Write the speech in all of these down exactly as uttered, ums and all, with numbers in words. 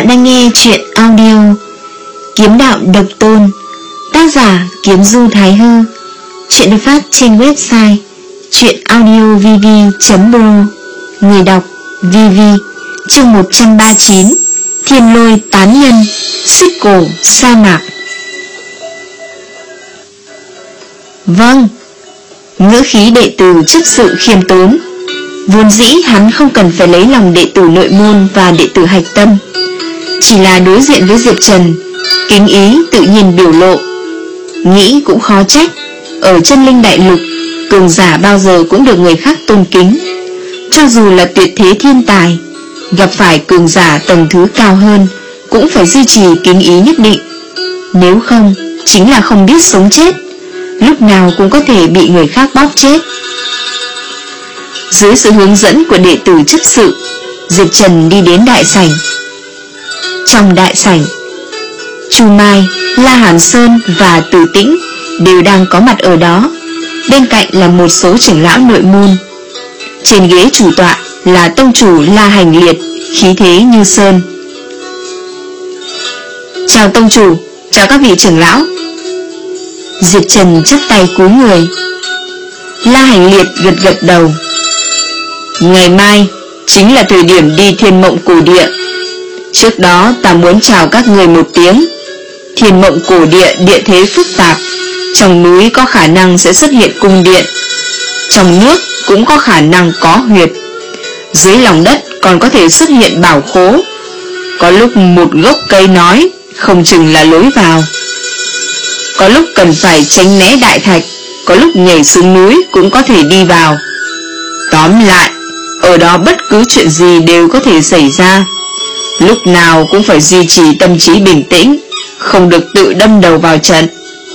Bạn đang nghe chuyện audio Kiếm đạo độc tôn, tác giả Kiếm Du Thái Hư. Chuyện được phát trên website chuyenaudiovv chấm pro. Người đọc vê vê. Chương một trăm ba mươi chín. Thiên lôi tán nhân, xích cổ sa mạc. Vâng. Ngữ khí đệ tử trước sự khiêm tốn. Vốn dĩ hắn không cần phải lấy lòng đệ tử nội môn và đệ tử hạch tâm, chỉ là đối diện với Diệp Trần, kính ý tự nhiên biểu lộ. Nghĩ cũng khó trách, ở chân linh đại lục, cường giả bao giờ cũng được người khác tôn kính. Cho dù là tuyệt thế thiên tài, gặp phải cường giả tầng thứ cao hơn cũng phải duy trì kính ý nhất định. Nếu không, chính là không biết sống chết, lúc nào cũng có thể bị người khác bóp chết. Dưới sự hướng dẫn của đệ tử chấp sự, Diệp Trần đi đến đại sảnh. Trong đại sảnh, Chu Mai, La Hàn Sơn và Từ Tĩnh đều đang có mặt ở đó. Bên cạnh là một số trưởng lão nội môn. Trên ghế chủ tọa là tông chủ La Hành Liệt, khí thế như sơn. Chào tông chủ, chào các vị trưởng lão. Diệp Trần chắp tay cúi người. La Hành Liệt gật gật đầu. Ngày mai chính là thời điểm đi Thiên Mộng Cổ Địa. Trước đó ta muốn chào các người một tiếng. Thiên Mộng Cổ Địa địa thế phức tạp, trong núi có khả năng sẽ xuất hiện cung điện, trong nước cũng có khả năng có huyệt, dưới lòng đất còn có thể xuất hiện bảo khố. Có lúc một gốc cây nói không chừng là lối vào. Có lúc cần phải tránh né đại thạch, có lúc nhảy xuống núi cũng có thể đi vào. Tóm lại, ở đó bất cứ chuyện gì đều có thể xảy ra. Lúc nào cũng phải duy trì tâm trí bình tĩnh, không được tự đâm đầu vào trận.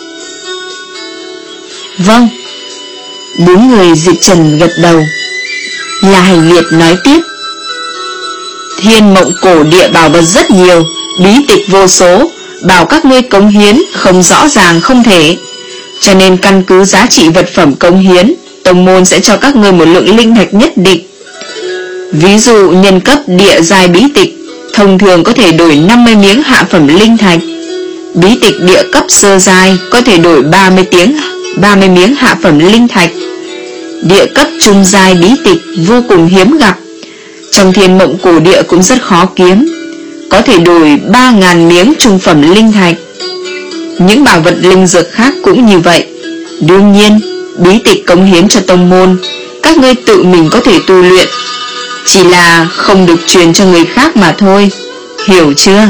Vâng. Bốn người Diệp Trần gật đầu. La Hành Liệt nói tiếp. Thiên Mộng Cổ Địa bảo vật rất nhiều, bí tịch vô số, bảo các ngươi cống hiến không rõ ràng không thể. Cho nên căn cứ giá trị vật phẩm cống hiến, tông môn sẽ cho các ngươi một lượng linh thạch nhất định. Ví dụ nhân cấp địa giai bí tịch thông thường có thể đổi năm mươi miếng hạ phẩm linh thạch. Bí tịch địa cấp sơ giai có thể đổi ba mươi tiếng ba mươi miếng hạ phẩm linh thạch. Địa cấp trung giai bí tịch vô cùng hiếm gặp, trong Thiên Mộng Cổ Địa cũng rất khó kiếm, có thể đổi ba ngàn miếng trung phẩm linh thạch. Những bảo vật linh dược khác cũng như vậy. Đương nhiên, bí tịch cống hiến cho tông môn, các ngươi tự mình có thể tu luyện, chỉ là không được truyền cho người khác mà thôi. Hiểu chưa?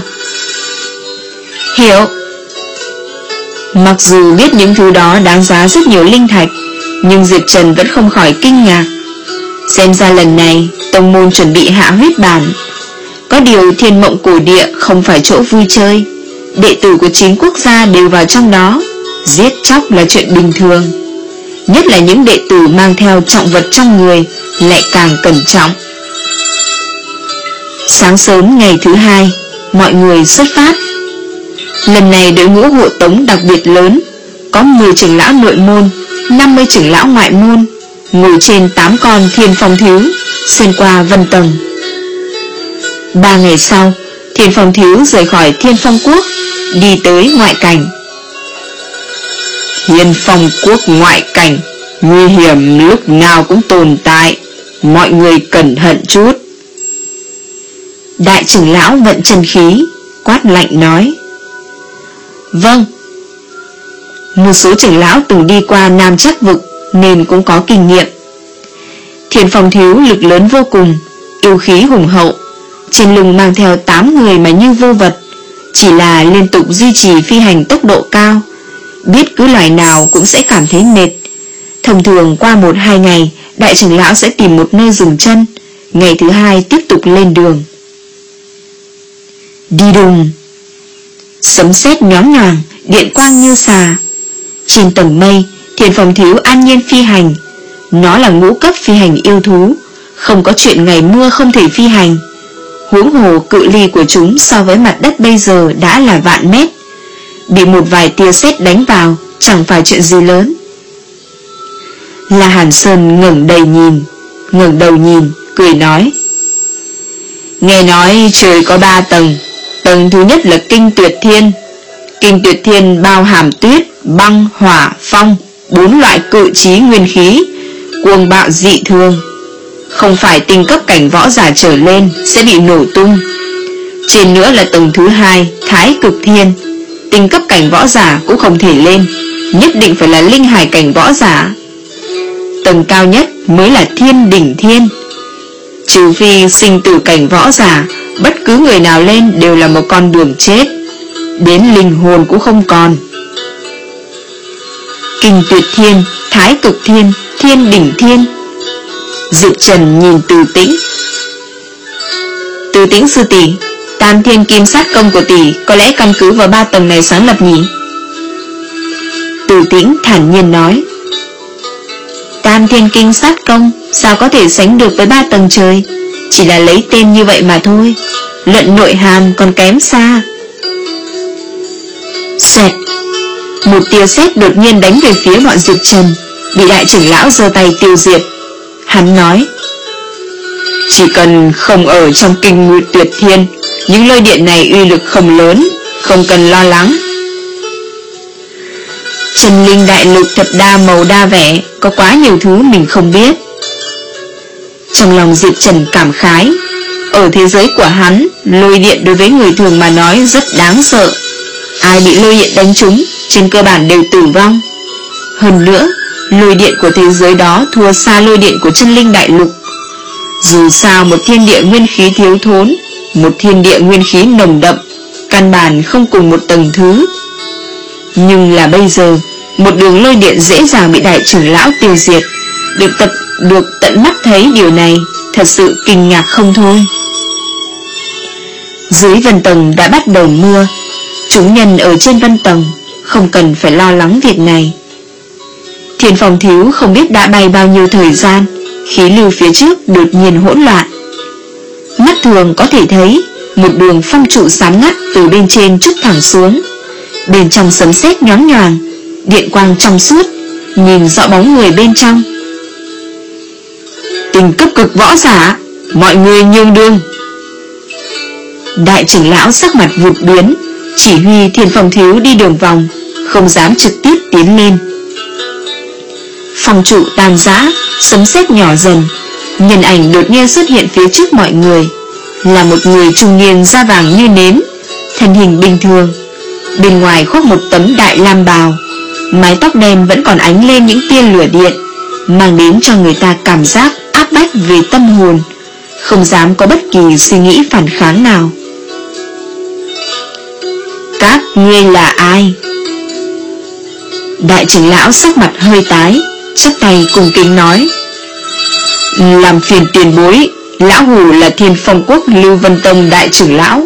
Hiểu. Mặc dù biết những thứ đó đáng giá rất nhiều linh thạch, nhưng Diệp Trần vẫn không khỏi kinh ngạc. Xem ra lần này tông môn chuẩn bị hạ huyết bản. Có điều Thiên Mộng Cổ Địa không phải chỗ vui chơi, đệ tử của chín quốc gia đều vào trong đó, giết chóc là chuyện bình thường. Nhất là những đệ tử mang theo trọng vật trong người lại càng cẩn trọng. Sáng sớm ngày thứ hai, mọi người xuất phát. Lần này đội ngũ hộ tống đặc biệt lớn, có mười trưởng lão nội môn, năm mươi trưởng lão ngoại môn, ngồi trên tám con thiên phong thiếu, xuyên qua vân tầng. Ba ngày sau, thiên phong thiếu rời khỏi Thiên Phong Quốc, đi tới ngoại cảnh. Thiên Phong Quốc ngoại cảnh, nguy hiểm lúc nào cũng tồn tại, mọi người cẩn thận chút. Đại trưởng lão vận chân khí, quát lạnh nói. Vâng. Một số trưởng lão từng đi qua Nam Trắc Vực nên cũng có kinh nghiệm. Thiên Phong thiếu lực lớn vô cùng, yêu khí hùng hậu, trên lưng mang theo tám người mà như vô vật, chỉ là liên tục duy trì phi hành tốc độ cao, biết cứ loài nào cũng sẽ cảm thấy mệt. Thông thường qua một hai ngày, đại trưởng lão sẽ tìm một nơi dừng chân, ngày thứ hai tiếp tục lên đường. Đi đùng. Sấm sét nhóm nhoàng, điện quang như xà. Trên tầng mây, Thiên Phong thiếu an nhiên phi hành. Nó là ngũ cấp phi hành yêu thú, không có chuyện ngày mưa không thể phi hành. Huống hồ cự ly của chúng so với mặt đất bây giờ đã là vạn mét, bị một vài tia sét đánh vào chẳng phải chuyện gì lớn. La Hàn Sơn ngẩng đầy nhìn, ngẩng đầu nhìn, cười nói. Nghe nói trời có ba tầng, Tầng thứ nhất là Kinh Tuyệt Thiên. Kinh Tuyệt Thiên bao hàm tuyết, băng, hỏa, phong, bốn loại cự trí nguyên khí, cuồng bạo dị thường. Không phải tinh cấp cảnh võ giả trở lên sẽ bị nổ tung. Trên nữa là tầng thứ hai, Thái Cực Thiên. Tinh cấp cảnh võ giả cũng không thể lên, nhất định phải là linh hải cảnh võ giả. Tầng cao nhất mới là Thiên Đỉnh Thiên. Trừ phi sinh tử cảnh võ giả, bất cứ người nào lên đều là một con đường chết, đến linh hồn cũng không còn. Kinh Tuyệt Thiên, Thái Cực Thiên, Thiên Đỉnh Thiên. Diệp Trần nhìn Từ Tĩnh. Từ Tĩnh sư tỷ, Tam Thiên Kim Sát Công của tỷ có lẽ căn cứ vào ba tầng này sáng lập nhỉ? Từ Tĩnh thản nhiên nói. Tam Thiên Kim Sát Công sao có thể sánh được với ba tầng trời, chỉ là lấy tên như vậy mà thôi, luận nội hàm còn kém xa. Xoẹt, một tia sét đột nhiên đánh về phía bọn Diệp Trần, bị đại trưởng lão giơ tay tiêu diệt. Hắn nói, chỉ cần không ở trong Kinh Nguyệt Tuyệt Thiên, những lôi điện này uy lực không lớn, không cần lo lắng. Chân linh đại lục thật đa màu đa vẻ, có quá nhiều thứ mình không biết. Trong lòng Diệp Trần cảm khái, ở thế giới của hắn, lôi điện đối với người thường mà nói rất đáng sợ. Ai bị lôi điện đánh trúng, trên cơ bản đều tử vong. Hơn nữa, lôi điện của thế giới đó thua xa lôi điện của chân linh đại lục. Dù sao một thiên địa nguyên khí thiếu thốn, một thiên địa nguyên khí nồng đậm, căn bản không cùng một tầng thứ. Nhưng là bây giờ, một đường lôi điện dễ dàng bị đại trưởng lão tiêu diệt. Được tận, được tận mắt thấy điều này, thật sự kinh ngạc không thôi. Dưới vân tầng đã bắt đầu mưa, chúng nhân ở trên vân tầng không cần phải lo lắng việc này. Thiên Phong Thiếu không biết đã bay bao nhiêu thời gian, khí lưu phía trước đột nhiên hỗn loạn. Mắt thường có thể thấy một đường phong trụ xám ngắt từ bên trên trút thẳng xuống, bên trong sấm sét nhoáng nhoàng, điện quang trong suốt, nhìn rõ bóng người bên trong. Tình cấp cực võ giả, mọi người nhường đường. Đại trưởng lão sắc mặt vụt biến, chỉ huy Thiên Phong Thiếu đi đường vòng, không dám trực tiếp tiến lên. Phong trụ tan rã, sấm sét nhỏ dần, nhân ảnh đột nhiên xuất hiện phía trước mọi người, là một người trung niên da vàng như nến, thân hình bình thường, bên ngoài khoác một tấm đại lam bào, mái tóc đen vẫn còn ánh lên những tia lửa điện, mang đến cho người ta cảm giác áp bách về tâm hồn, không dám có bất kỳ suy nghĩ phản kháng nào. Các ngươi là ai? Đại trưởng lão sắc mặt hơi tái, chắp tay cùng kính nói, làm phiền tiền bối, lão hủ là Thiên Phong Quốc Lưu Vân Tông đại trưởng lão.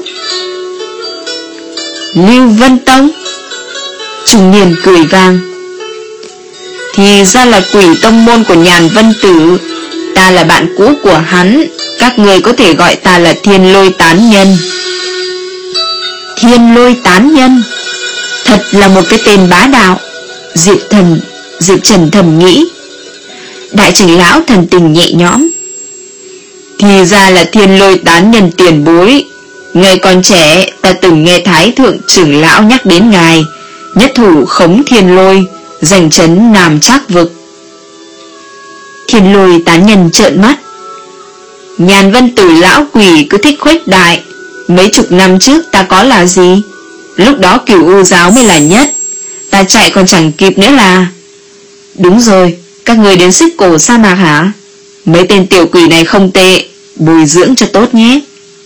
Lưu Vân Tông? Trung niên cười vang. Thì ra là Quỷ tông môn của Nhàn Vân Tử, ta là bạn cũ của hắn, các người có thể gọi ta là Thiên Lôi Tán Nhân. Thiên Lôi Tán Nhân, thật là một cái tên bá đạo. Diệp thần Diệp Trần thầm nghĩ. Đại trưởng lão thần tình nhẹ nhõm. Thì ra là Thiên Lôi Tán Nhân tiền bối. Ngày còn trẻ, ta từng nghe Thái thượng trưởng lão nhắc đến ngài, nhất thủ khống thiên lôi, giành trấn Nam Trác vực. Thiên Lôi Tán Nhân trợn mắt. Nhàn Vân Tử lão quỷ cứ thích khuếch đại. Mấy chục năm trước ta có là gì? Lúc đó Cửu U giáo mới là nhất, ta chạy còn chẳng kịp nữa là. Đúng rồi, các người đến Xích Cổ sa mạc hả? Mấy tên tiểu quỷ này không tệ, bồi dưỡng cho tốt nhé.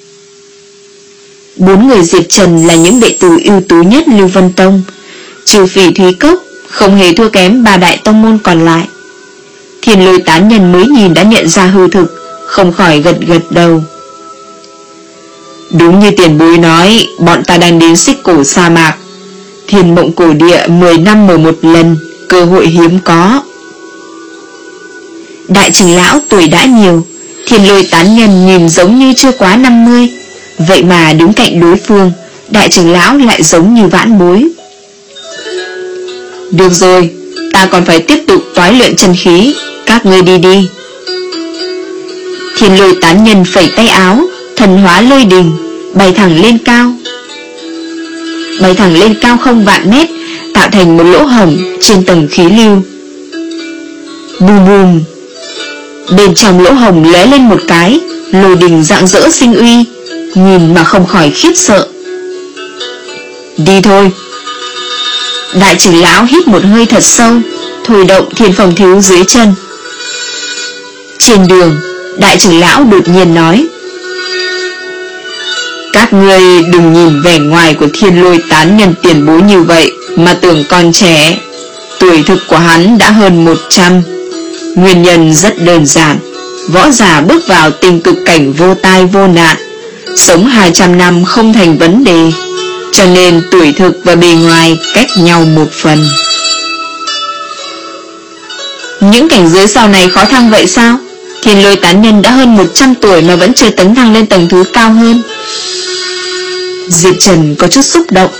Bốn người Diệp Trần là những đệ tử ưu tú nhất Lưu Vân Tông, trừ Phỉ Thúy Cốc, không hề thua kém ba đại tông môn còn lại. Thiên Lôi Tán Nhân mới nhìn đã nhận ra hư thực, không khỏi gật gật đầu. Đúng như tiền bối nói, bọn ta đang đến Xích Cổ sa mạc. Thiên Mộng Cổ Địa mười năm mở một lần, cơ hội hiếm có. Đại trưởng lão tuổi đã nhiều, Thiên Lôi Tán Nhân nhìn giống như chưa quá năm mươi, vậy mà đứng cạnh đối phương, đại trưởng lão lại giống như vãn bối. Được rồi, ta còn phải tiếp tục toái luyện chân khí, các ngươi đi đi. Thiên Lôi Tán Nhân phẩy tay áo, thần hóa lôi đình, bay thẳng lên cao, bay thẳng lên cao không vạn mét, tạo thành một lỗ hổng trên tầng khí lưu. Bùm bùm. Bên trong lỗ hổng lóe lên một cái lôi đình rạng rỡ sinh uy, nhìn mà không khỏi khiếp sợ. Đi thôi. Đại trưởng lão hít một hơi thật sâu, thôi động Thiên Phong Thiếu dưới chân. Trên đường, đại trưởng lão đột nhiên nói: các ngươi đừng nhìn vẻ ngoài của Thiên Lôi tán nhân tiền bối như vậy mà tưởng còn trẻ. Tuổi thực của hắn đã hơn một trăm. Nguyên nhân rất đơn giản. Võ giả bước vào tinh cực cảnh vô tai vô nạn, sống hai trăm năm không thành vấn đề, cho nên tuổi thực và bề ngoài cách nhau một phần. Những cảnh giới sau này khó thăng vậy sao? Thiên Lôi tán nhân đã hơn một trăm tuổi mà vẫn chưa tấn thăng lên tầng thứ cao hơn. Diệp Trần có chút xúc động.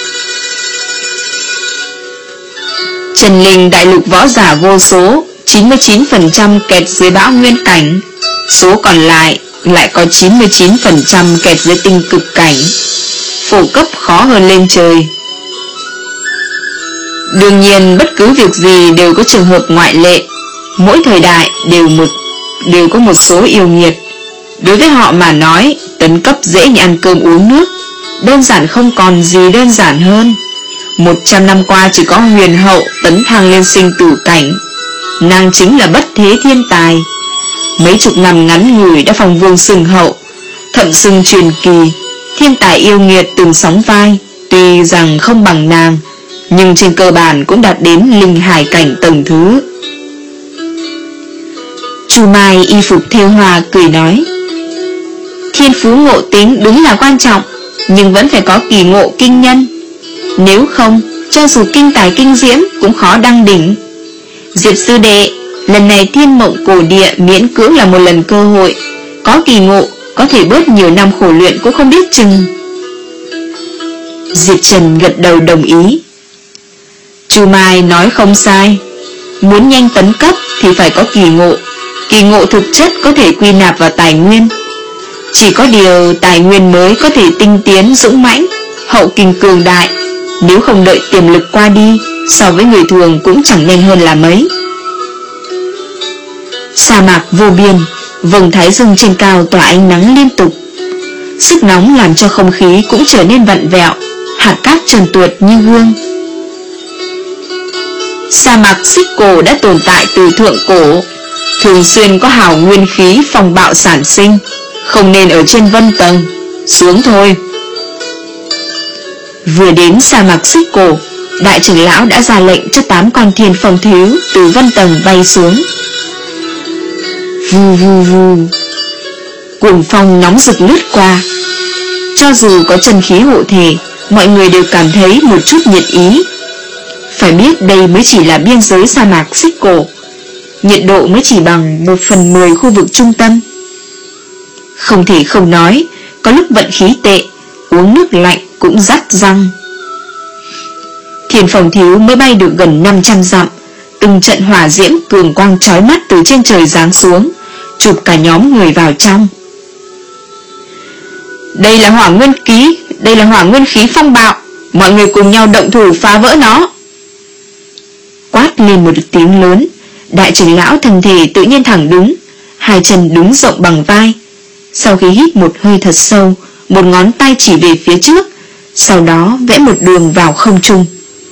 Trần Linh đại lục võ giả vô số, chín mươi chín phần trăm kẹt dưới bão nguyên cảnh, số còn lại lại có chín mươi chín phần trăm kẹt dưới tinh cực cảnh. Phổ cấp khó hơn lên trời. Đương nhiên bất cứ việc gì đều có trường hợp ngoại lệ. Mỗi thời đại đều một đều có một số yêu nghiệt. Đối với họ mà nói, tấn cấp dễ như ăn cơm uống nước, đơn giản không còn gì đơn giản hơn. Một trăm năm qua chỉ có huyền hậu tấn thăng lên sinh tử cảnh. Nàng chính là bất thế thiên tài. Mấy chục năm ngắn ngủi đã phong vương xưng hậu, thậm xưng truyền kỳ. Thiên tài yêu nghiệt từng sóng vai, tuy rằng không bằng nàng, nhưng trên cơ bản cũng đạt đến linh hải cảnh tầng thứ. Chu Mai y phục thêu hoa cười nói: thiên phú ngộ tính đúng là quan trọng, nhưng vẫn phải có kỳ ngộ kinh nhân. Nếu không, cho dù kinh tài kinh diễm cũng khó đăng đỉnh. Diệp sư đệ, lần này Thiên Mộng Cổ Địa miễn cưỡng là một lần cơ hội. Có kỳ ngộ, có thể bớt nhiều năm khổ luyện cũng không biết chừng. Diệp Trần gật đầu đồng ý. Chu Mai nói không sai. Muốn nhanh tấn cấp thì phải có kỳ ngộ. Kỳ ngộ thực chất có thể quy nạp vào tài nguyên. Chỉ có điều tài nguyên mới có thể tinh tiến dũng mãnh, hậu kinh cường đại. Nếu không đợi tiềm lực qua đi, so với người thường cũng chẳng nhanh hơn là mấy. Sa mạc vô biên, vầng thái dương trên cao tỏa ánh nắng liên tục. Sức nóng làm cho không khí cũng trở nên vặn vẹo, hạt cát trơn tuột như gương. Sa mạc Xích Cổ đã tồn tại từ thượng cổ, thường xuyên có hào nguyên khí phong bạo sản sinh, không nên ở trên vân tầng. Xuống thôi. Vừa đến sa mạc Xích Cổ, đại trưởng lão đã ra lệnh cho tám con thiên phong thiếu từ vân tầng bay xuống. Vù vù vù. Cuồng phong nóng rực lướt qua. Cho dù có chân khí hộ thể, mọi người đều cảm thấy một chút nhiệt ý. Phải biết đây mới chỉ là biên giới sa mạc Xích Cổ, nhiệt độ mới chỉ bằng một phần mười khu vực trung tâm. Không thể không nói, có lúc vận khí tệ, uống nước lạnh cũng rát răng. Thiên phong thiếu mới bay được gần năm trăm dặm, từng trận hỏa diễm cường quang chói mắt từ trên trời giáng xuống, chụp cả nhóm người vào trong. Đây là hỏa nguyên khí, đây là hỏa nguyên khí phong bạo, mọi người cùng nhau động thủ phá vỡ nó. Quát lên một tiếng lớn, đại trưởng lão thân thể tự nhiên thẳng đứng, hai chân đứng rộng bằng vai. Sau khi hít một hơi thật sâu, một ngón tay chỉ về phía trước, sau đó vẽ một đường vào không trung.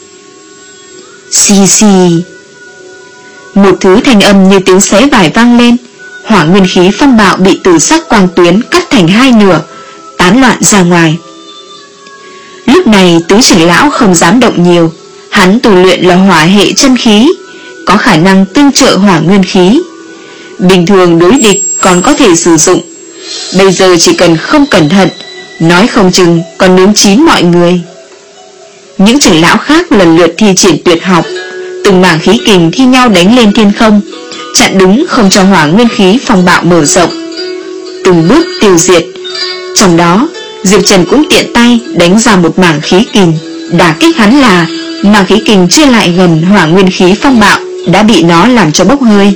Xì xì. Một thứ thanh âm như tiếng xé vải vang lên. Hỏa nguyên khí phong bạo bị tử sắc quang tuyến cắt thành hai nửa, tán loạn ra ngoài. Lúc này tứ trưởng lão không dám động nhiều. Hắn tu luyện là hỏa hệ chân khí, có khả năng tương trợ hỏa nguyên khí. Bình thường đối địch còn có thể sử dụng, bây giờ chỉ cần không cẩn thận, nói không chừng còn nướng chín mọi người. Những trưởng lão khác lần lượt thi triển tuyệt học, từng mảng khí kình thi nhau đánh lên thiên không, chặn đứng không cho hỏa nguyên khí phong bạo mở rộng, từng bước tiêu diệt. Trong đó Diệp Trần cũng tiện tay đánh ra một mảng khí kình, đả kích hắn là mảng khí kình chưa lại gần hỏa nguyên khí phong bạo đã bị nó làm cho bốc hơi.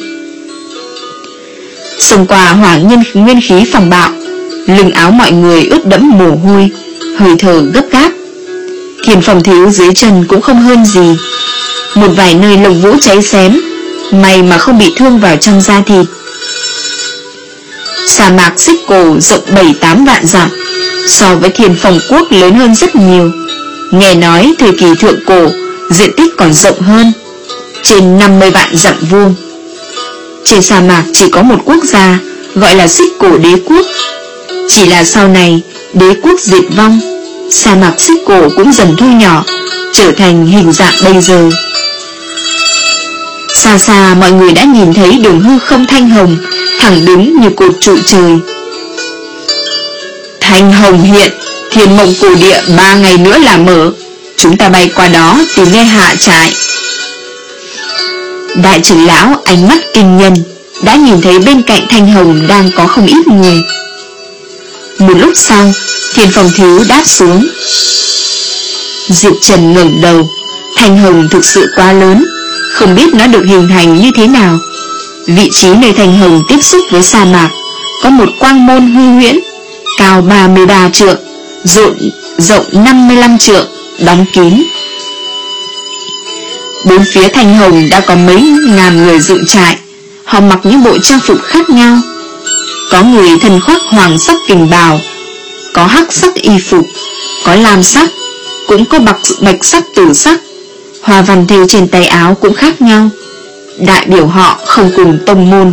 Xông qua hỏa nhân nguyên khí phong bạo, lưng áo mọi người ướt đẫm mồ hôi, hơi thở gấp gáp. Thiền phòng thiếu dưới chân cũng không hơn gì. Một vài nơi lồng vũ cháy xém, may mà không bị thương vào trong da thịt. Sa mạc Xích Cổ rộng bảy tám vạn dặm, so với Thiên Phong Quốc lớn hơn rất nhiều. Nghe nói thời kỳ thượng cổ diện tích còn rộng hơn, trên năm mươi vạn dặm vuông. Trên sa mạc chỉ có một quốc gia, gọi là Xích Cổ Đế Quốc. Chỉ là sau này đế quốc diệt vong, sa mạc Xích Cổ cũng dần thu nhỏ, trở thành hình dạng bây giờ. Xa xa mọi người đã nhìn thấy đường hư không thanh hồng, thẳng đứng như cột trụ trời. Thanh hồng hiện, Thiên Mộng Cổ Địa ba ngày nữa là mở, chúng ta bay qua đó tìm nơi hạ trại. Đại trưởng lão ánh mắt kinh nhân, đã nhìn thấy bên cạnh thanh hồng đang có không ít người. Một lúc sau, Thiên Phong Thiếu đáp xuống. Diệp Trần ngẩng đầu, thanh hồng thực sự quá lớn, không biết nó được hình thành như thế nào. Vị trí nơi thanh hồng tiếp xúc với sa mạc có một quang môn hư huyễn, cao ba mươi ba trượng, rộng, rộng năm mươi lăm trượng, đóng kín. Bốn phía thanh hồng đã có mấy ngàn người dựng trại, họ mặc những bộ trang phục khác nhau. Có người thân khoác hoàng sắc kình bào, có hắc sắc y phục, có lam sắc, cũng có bạch, bạch sắc tử sắc. Hoa văn thêu trên tay áo cũng khác nhau, đại biểu họ không cùng tông môn.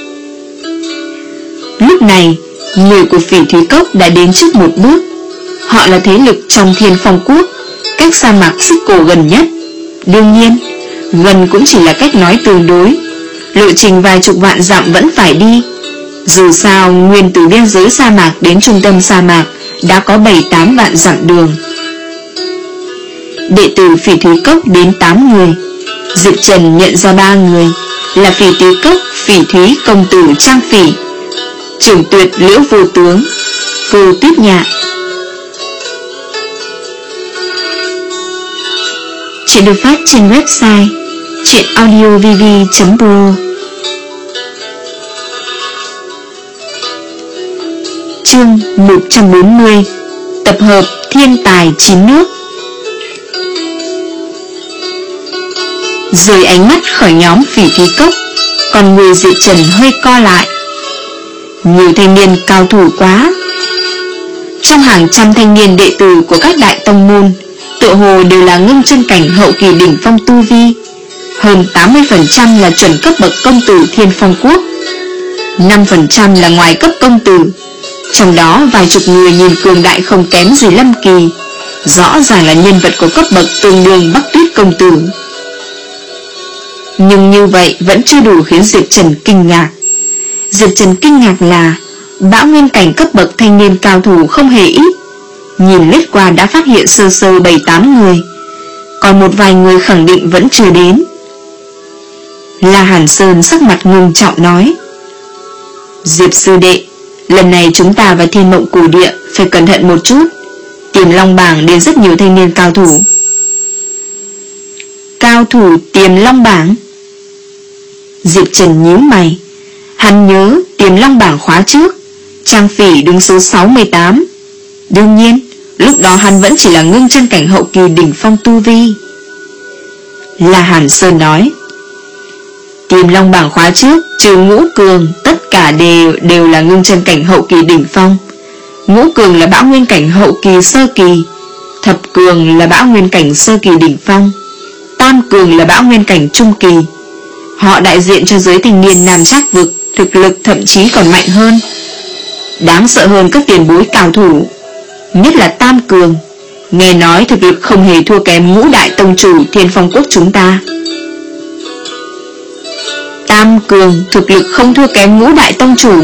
Lúc này, người của Phỉ Thúy Cốc đã đến trước một bước. Họ là thế lực trong Thiên Phong Quốc, cách sa mạc Xích Cổ gần nhất. Đương nhiên, gần cũng chỉ là cách nói tương đối, lộ trình vài chục vạn dặm vẫn phải đi. Dù sao, nguyên từ biên giới sa mạc đến trung tâm sa mạc đã có bảy tám vạn dặm đường. Đệ tử Phỉ Thúy Cốc đến tám người. Diệp Trần nhận ra ba người là Phỉ Thúy Cốc Phỉ Thúy công tử Trang Phỉ, Trưởng Tuyệt Liễu Vô Tướng, Cô Tuyết Nhạn. Chuyện được phát trên website truyện audio v v chấm pro. Chương một trăm bốn mươi. Tập hợp thiên tài chín nước. Rời ánh mắt khỏi nhóm Phỉ Thúy Cốc, còn người Diệp Trần hơi co lại. Nhiều thanh niên cao thủ quá. Trong hàng trăm thanh niên đệ tử của các đại tông môn, tựa hồ đều là ngưng chân cảnh hậu kỳ đỉnh phong tu vi. Hơn tám mươi phần trăm là chuẩn cấp bậc công tử Thiên Phong Quốc, năm phần trăm là ngoài cấp công tử. Trong đó vài chục người nhìn cường đại không kém gì Lâm Kỳ, rõ ràng là nhân vật có cấp bậc tương đương Bắc Tuyết công tử. Nhưng như vậy vẫn chưa đủ khiến Diệp Trần kinh ngạc. Diệp Trần kinh ngạc là bão nguyên cảnh cấp bậc thanh niên cao thủ không hề ít. Nhìn lướt qua đã phát hiện sơ sơ bảy tám người, còn một vài người khẳng định vẫn chưa đến. La Hàn Sơn sắc mặt ngưng trọng nói: Diệp sư đệ, lần này chúng ta và Thiên Mộng Cổ Địa phải cẩn thận một chút. Tiềm Long Bảng đến rất nhiều thanh niên cao thủ. Cao thủ Tiềm Long Bảng? Diệp Trần nhíu mày. Hắn nhớ Tiềm Long Bảng khóa trước Trang Phỉ đứng số sáu mươi tám. Đương nhiên, lúc đó hắn vẫn chỉ là ngưng chân cảnh hậu kỳ đỉnh phong tu vi. La Hàn Sơn nói: Tiềm Long Bảng khóa trước trừ Ngũ Cường, tất cả đều đều là ngưng chân cảnh hậu kỳ đỉnh phong. Ngũ Cường là bão nguyên cảnh hậu kỳ sơ kỳ, Thập Cường là bão nguyên cảnh sơ kỳ đỉnh phong, Tam Cường là bão nguyên cảnh trung kỳ. Họ đại diện cho giới thanh niên Nam Trác vực, thực lực thậm chí còn mạnh hơn. Đáng sợ hơn các tiền bối cao thủ, nhất là Tam Cường, nghe nói thực lực không hề thua kém ngũ đại tông chủ Thiên Phong Quốc chúng ta. Tam Cường thực lực không thua kém ngũ đại tông chủ.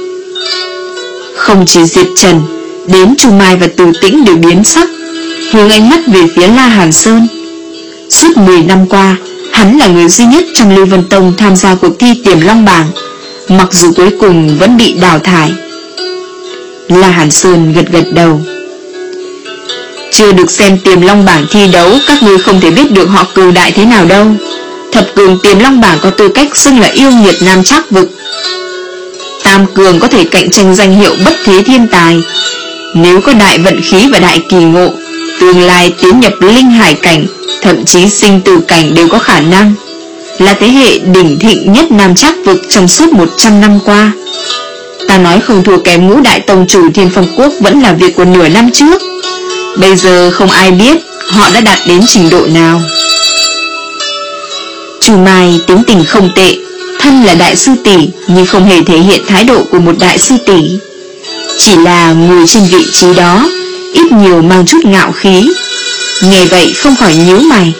Không chỉ Diệp Trần, đến Chu Mai và Từ Tĩnh đều biến sắc, hướng ánh mắt về phía La Hàn Sơn. Suốt mười năm qua, hắn là người duy nhất trong Lưu Vân Tông tham gia cuộc thi Tiềm Long Bảng, mặc dù cuối cùng vẫn bị đào thải. La Hàn Sơn gật gật đầu. Chưa được xem Tiềm Long Bảng thi đấu, các ngươi không thể biết được họ cường đại thế nào đâu. Thập Cường Tiềm Long Bảng có tư cách xưng là yêu nghiệt Nam Trác vực. Tam Cường có thể cạnh tranh danh hiệu bất thế thiên tài. Nếu có đại vận khí và đại kỳ ngộ, Tương lai tiến nhập linh hải cảnh, thậm chí sinh tử cảnh đều có khả năng. Là thế hệ đỉnh thịnh nhất Nam Trác vực trong suốt một trăm năm qua. Ta nói không thua kém ngũ đại tông chủ Thiên Phong Quốc vẫn là việc của nửa năm trước. Bây giờ không ai biết họ đã đạt đến trình độ nào. Chu Mai tính tình không tệ, thân là đại sư tỷ nhưng không hề thể hiện thái độ của một đại sư tỷ. Chỉ là ngồi trên vị trí đó, ít nhiều mang chút ngạo khí. Nghe vậy không khỏi nhíu mày.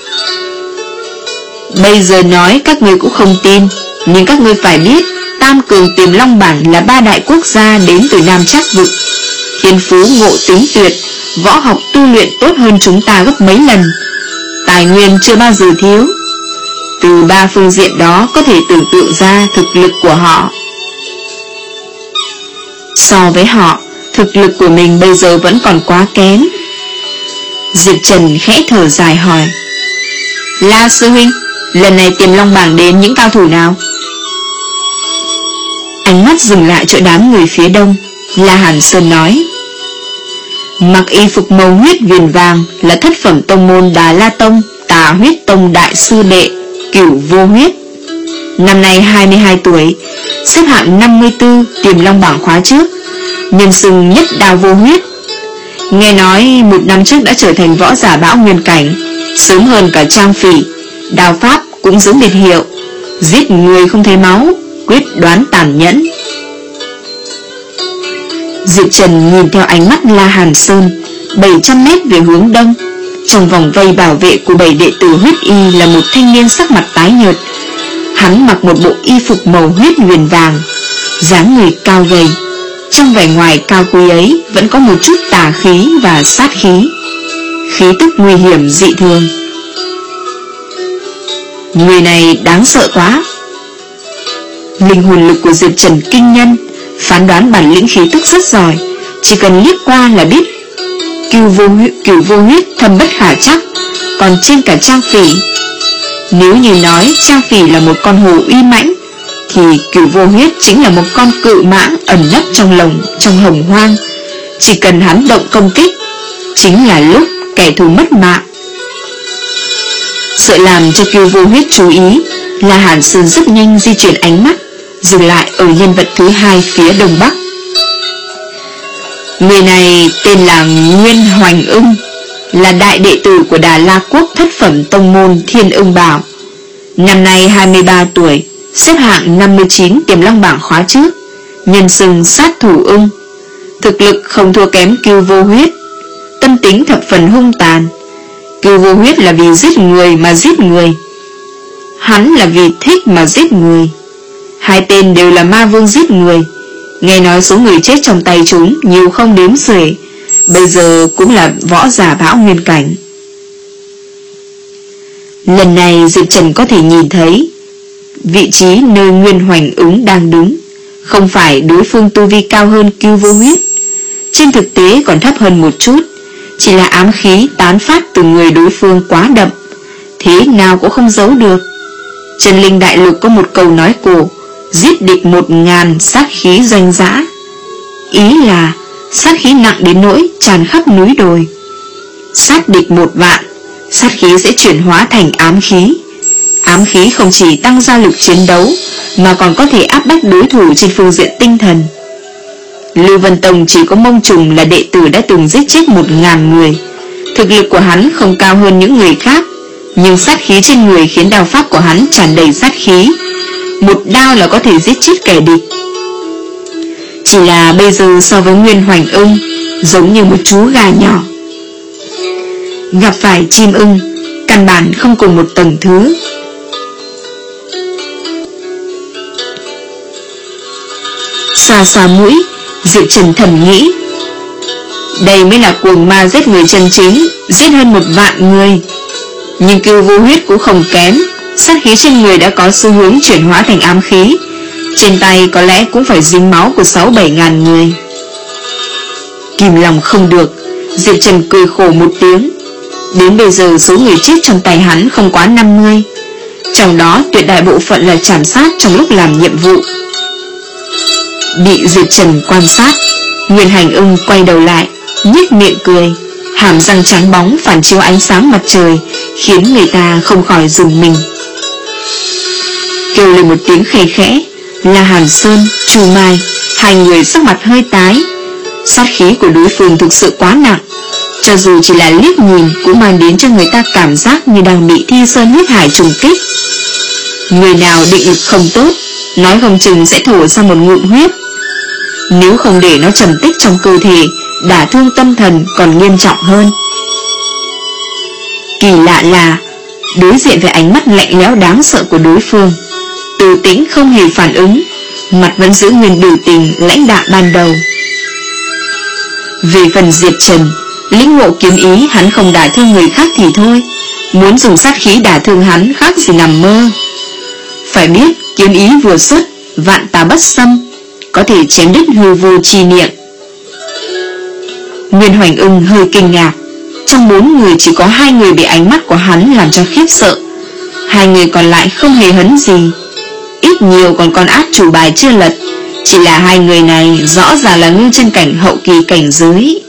Bây giờ nói các ngươi cũng không tin, nhưng các ngươi phải biết Tam Cường Tiềm Long Bảng là ba đại quốc gia đến từ Nam Trác vực. Thiên phú ngộ tính tuyệt, võ học tu luyện tốt hơn chúng ta gấp mấy lần. Tài nguyên chưa bao giờ thiếu. Từ ba phương diện đó có thể tưởng tượng ra thực lực của họ. So với họ, thực lực của mình bây giờ vẫn còn quá kém. Diệp Trần khẽ thở dài hỏi: La sư huynh, lần này Tiềm Long Bảng đến những cao thủ nào? Ánh mắt dừng lại chỗ đám người phía đông. La Hàn Sơn nói: mặc y phục màu huyết viền vàng là thất phẩm tông môn Đà La Tông Tà Huyết Tông đại sư đệ Cửu Vô Huyết. Năm nay hai mươi hai tuổi, xếp hạng năm mươi tư Tiềm Long Bảng khóa trước, nhân xưng nhất đao vô huyết. Nghe nói một năm trước đã trở thành võ giả bão nguyên cảnh, sớm hơn cả Trang Phỉ. Đao pháp cũng giữ biệt hiệu giết người không thấy máu, quyết đoán tàn nhẫn. Diệp Trần nhìn theo ánh mắt La Hàn Sơn bảy trăm mét về hướng đông. Trong vòng vây bảo vệ của bảy đệ tử huyết y là một thanh niên sắc mặt tái nhợt. Hắn mặc một bộ y phục màu huyết viền vàng, dáng người cao gầy. Trong vẻ ngoài cao quý ấy vẫn có một chút tà khí và sát khí, khí tức nguy hiểm dị thường. Người này đáng sợ quá. Linh hồn lực của Diệp Trần kinh nhân, phán đoán bản lĩnh khí tức rất giỏi. Chỉ cần liếc qua là biết Cửu vô, cửu vô huyết thâm bất khả chắc, còn trên cả Trang Phỉ. Nếu như nói Trang Phỉ là một con hồ uy mãnh, thì Cửu vô huyết chính là một con cự mãng ẩn nấp trong lồng, trong hồng hoang. Chỉ cần hắn động công kích, chính là lúc kẻ thù mất mạng. Sợ làm cho Cửu vô huyết chú ý, La Hàn Sơn rất nhanh di chuyển ánh mắt, dừng lại ở nhân vật thứ hai phía đông bắc. Người này tên là Nguyên Hoành Ưng, là đại đệ tử của Đà La Quốc thất phẩm tông môn Thiên Ưng Bảo. Năm nay hai mươi ba tuổi, xếp hạng năm mươi chín Tiềm Long Bảng khóa trước, nhân xưng sát thủ ưng. Thực lực không thua kém Cửu vô huyết, tâm tính thập phần hung tàn. Cửu vô huyết là vì giết người mà giết người, hắn là vì thích mà giết người. Hai tên đều là ma vương giết người. Nghe nói số người chết trong tay chúng nhiều không đếm xuể, bây giờ cũng là võ giả bão nguyên cảnh. Lần này Diệp Trần có thể nhìn thấy vị trí nơi Nguyên Hoành Ứng đang đứng. Không phải đối phương tu vi cao hơn Cửu vô huyết, trên thực tế còn thấp hơn một chút. Chỉ là ám khí tán phát từ người đối phương quá đậm, thế nào cũng không giấu được. Chân Linh Đại Lục có một câu nói cổ: giết địch một ngàn, sát khí doanh dã. Ý là sát khí nặng đến nỗi tràn khắp núi đồi. Sát địch một vạn, sát khí sẽ chuyển hóa thành ám khí. Ám khí không chỉ tăng gia lực chiến đấu, mà còn có thể áp bách đối thủ trên phương diện tinh thần. Lưu Vân Tông chỉ có Mông Trùng là đệ tử đã từng giết chết một ngàn người. Thực lực của hắn không cao hơn những người khác, nhưng sát khí trên người khiến đao pháp của hắn tràn đầy sát khí. Một đao là có thể giết chết kẻ địch. Chỉ là bây giờ so với Nguyên Hoành Ưng, giống như một chú gà nhỏ. Gặp phải chim ưng, căn bản không cùng một tầng thứ. Xoa xoa mũi, Diệp Trần thầm nghĩ, đây mới là cuồng ma giết người chân chính, giết hơn một vạn người. Nhưng Cửu vô huyết cũng không kém, sát khí trên người đã có xu hướng chuyển hóa thành ám khí, trên tay có lẽ cũng phải dính máu của sáu bảy ngàn người. Kìm lòng không được, Diệp Trần cười khổ một tiếng. Đến bây giờ số người chết trong tay hắn không quá năm mươi, trong đó tuyệt đại bộ phận là chảm sát trong lúc làm nhiệm vụ. Bị Diệp Trần quan sát, Nguyên Hành Ưng quay đầu lại, nhếch miệng cười. hàm răng trắng bóng phản chiếu ánh sáng mặt trời, khiến người ta không khỏi rùng mình. Kêu lên một tiếng khẽ khẽ, La Hàn Sơn, Chu Mai, hai người sắc mặt hơi tái. Sát khí của đối phương thực sự quá nặng, cho dù chỉ là liếc nhìn cũng mang đến cho người ta cảm giác như đang bị Thi Sơn huyết hải trùng kích. Người nào định lực không tốt, nói không chừng sẽ thổ ra một ngụm huyết. Nếu không để nó trầm tích trong cơ thể, đả thương tâm thần còn nghiêm trọng hơn. Kỳ lạ là đối diện với ánh mắt lạnh lẽo đáng sợ của đối phương, Từ Tĩnh không hề phản ứng, mặt vẫn giữ nguyên biểu tình lãnh đạm ban đầu. Về phần Diệp Trần, lĩnh ngộ kiếm ý hắn không đả thương người khác thì thôi, muốn dùng sát khí đả thương hắn khác gì nằm mơ. Phải biết kiếm ý vừa xuất, vạn tà bất xâm, có thể chém đứt hư vô chi niệm. Nguyên Hoành Ưng hơi kinh ngạc, trong bốn người chỉ có hai người bị ánh mắt của hắn làm cho khiếp sợ, hai người còn lại không hề hấn gì, ít nhiều còn con át chủ bài chưa lật. Chỉ là hai người này rõ ràng là ngưng chân cảnh hậu kỳ cảnh giới.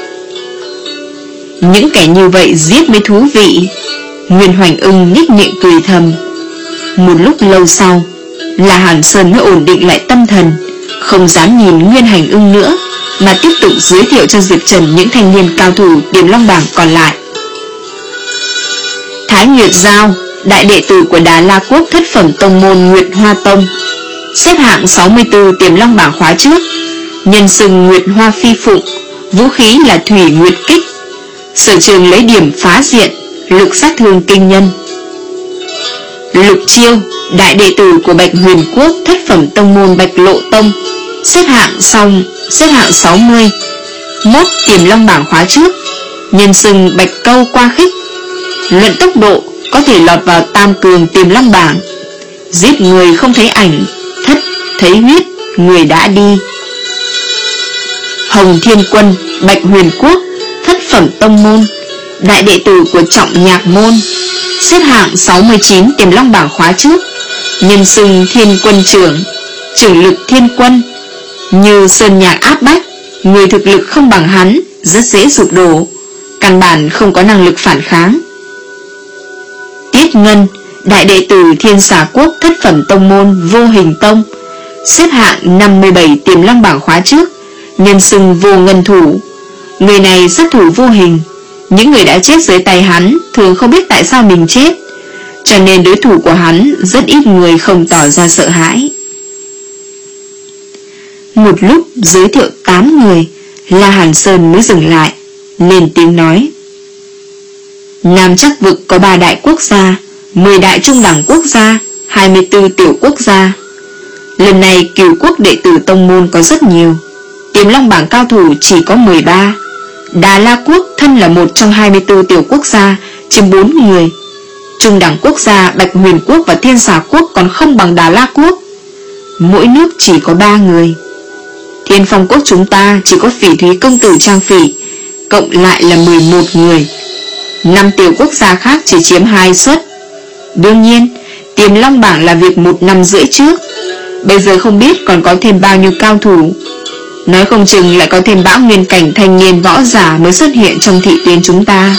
Những kẻ như vậy giết mới thú vị. Nguyên Hoành Ưng nhếch miệng cười thầm. Một lúc lâu sau, La Hàn Sơn mới ổn định lại tâm thần, không dám nhìn Nguyên Hành Ưng nữa, mà tiếp tục giới thiệu cho Diệp Trần những thanh niên cao thủ Tiềm Long bảng còn lại. Thái Nguyệt Giao, đại đệ tử của Đà La Quốc thất phẩm tông môn Nguyệt Hoa Tông, xếp hạng sáu mươi tư Tiềm Long bảng khóa trước, nhân xưng Nguyệt Hoa Phi Phụng, vũ khí là Thủy Nguyệt Kích, sở trường lấy điểm phá diện, lực sát thương kinh nhân. Lục Chiêu, đại đệ tử của Bạch Huyền Quốc thất phẩm tông môn Bạch Lộ Tông, xếp hạng xong xếp hạng sáu mươi, mốt Tiềm Long bảng khóa trước, nhân xưng Bạch Câu Qua Khích, luận tốc độ có thể lọt vào tam cường Tiềm Long bảng, giết người không thấy ảnh, thất thấy huyết, người đã đi. Hồng Thiên Quân, Bạch Huyền Quốc thất phẩm tông môn, đại đệ tử của Trọng Nhạc Môn, xếp hạng sáu mươi chín Tiềm Long bảng khóa trước, nhân xưng Thiên Quân trưởng, trưởng lực thiên quân, như sơn nhạc áp bách, người thực lực không bằng hắn rất dễ sụp đổ, căn bản không có năng lực phản kháng. Tiết Ngân, đại đệ tử Thiên Xà Quốc thất phẩm tông môn Vô Hình Tông, xếp hạng năm mươi bảy Tiềm Long bảng khóa trước, nhân xưng Vô Ngân Thủ, người này sát thủ vô hình, những người đã chết dưới tay hắn thường không biết tại sao mình chết, cho nên đối thủ của hắn rất ít người không tỏ ra sợ hãi. Một lúc giới thiệu tám người, La Hàn Sơn mới dừng lại, lên tiếng nói. Nam Chắc Vực có ba đại quốc gia, mười đại trung đẳng quốc gia, hai mươi tư tiểu quốc gia. Lần này Cửu Quốc đệ tử tông môn có rất nhiều, Tiềm Long bảng cao thủ chỉ có mười ba. Đà La Quốc thân là một trong hai mươi tư tiểu quốc gia, chiếm bốn người. Trung đẳng quốc gia Bạch Huyền Quốc và Thiên Xà Quốc còn không bằng Đà La Quốc, mỗi nước chỉ có ba người. Thiên Phong Quốc chúng ta chỉ có Phỉ Thúy công tử Trang Phỉ, cộng lại là mười một người. Năm tiểu quốc gia khác chỉ chiếm hai suất. Đương nhiên, Tiềm Long bảng là việc một năm rưỡi trước, bây giờ không biết còn có thêm bao nhiêu cao thủ. Nói không chừng lại có thêm bão nguyên cảnh thanh niên võ giả mới xuất hiện trong thị tuyến chúng ta.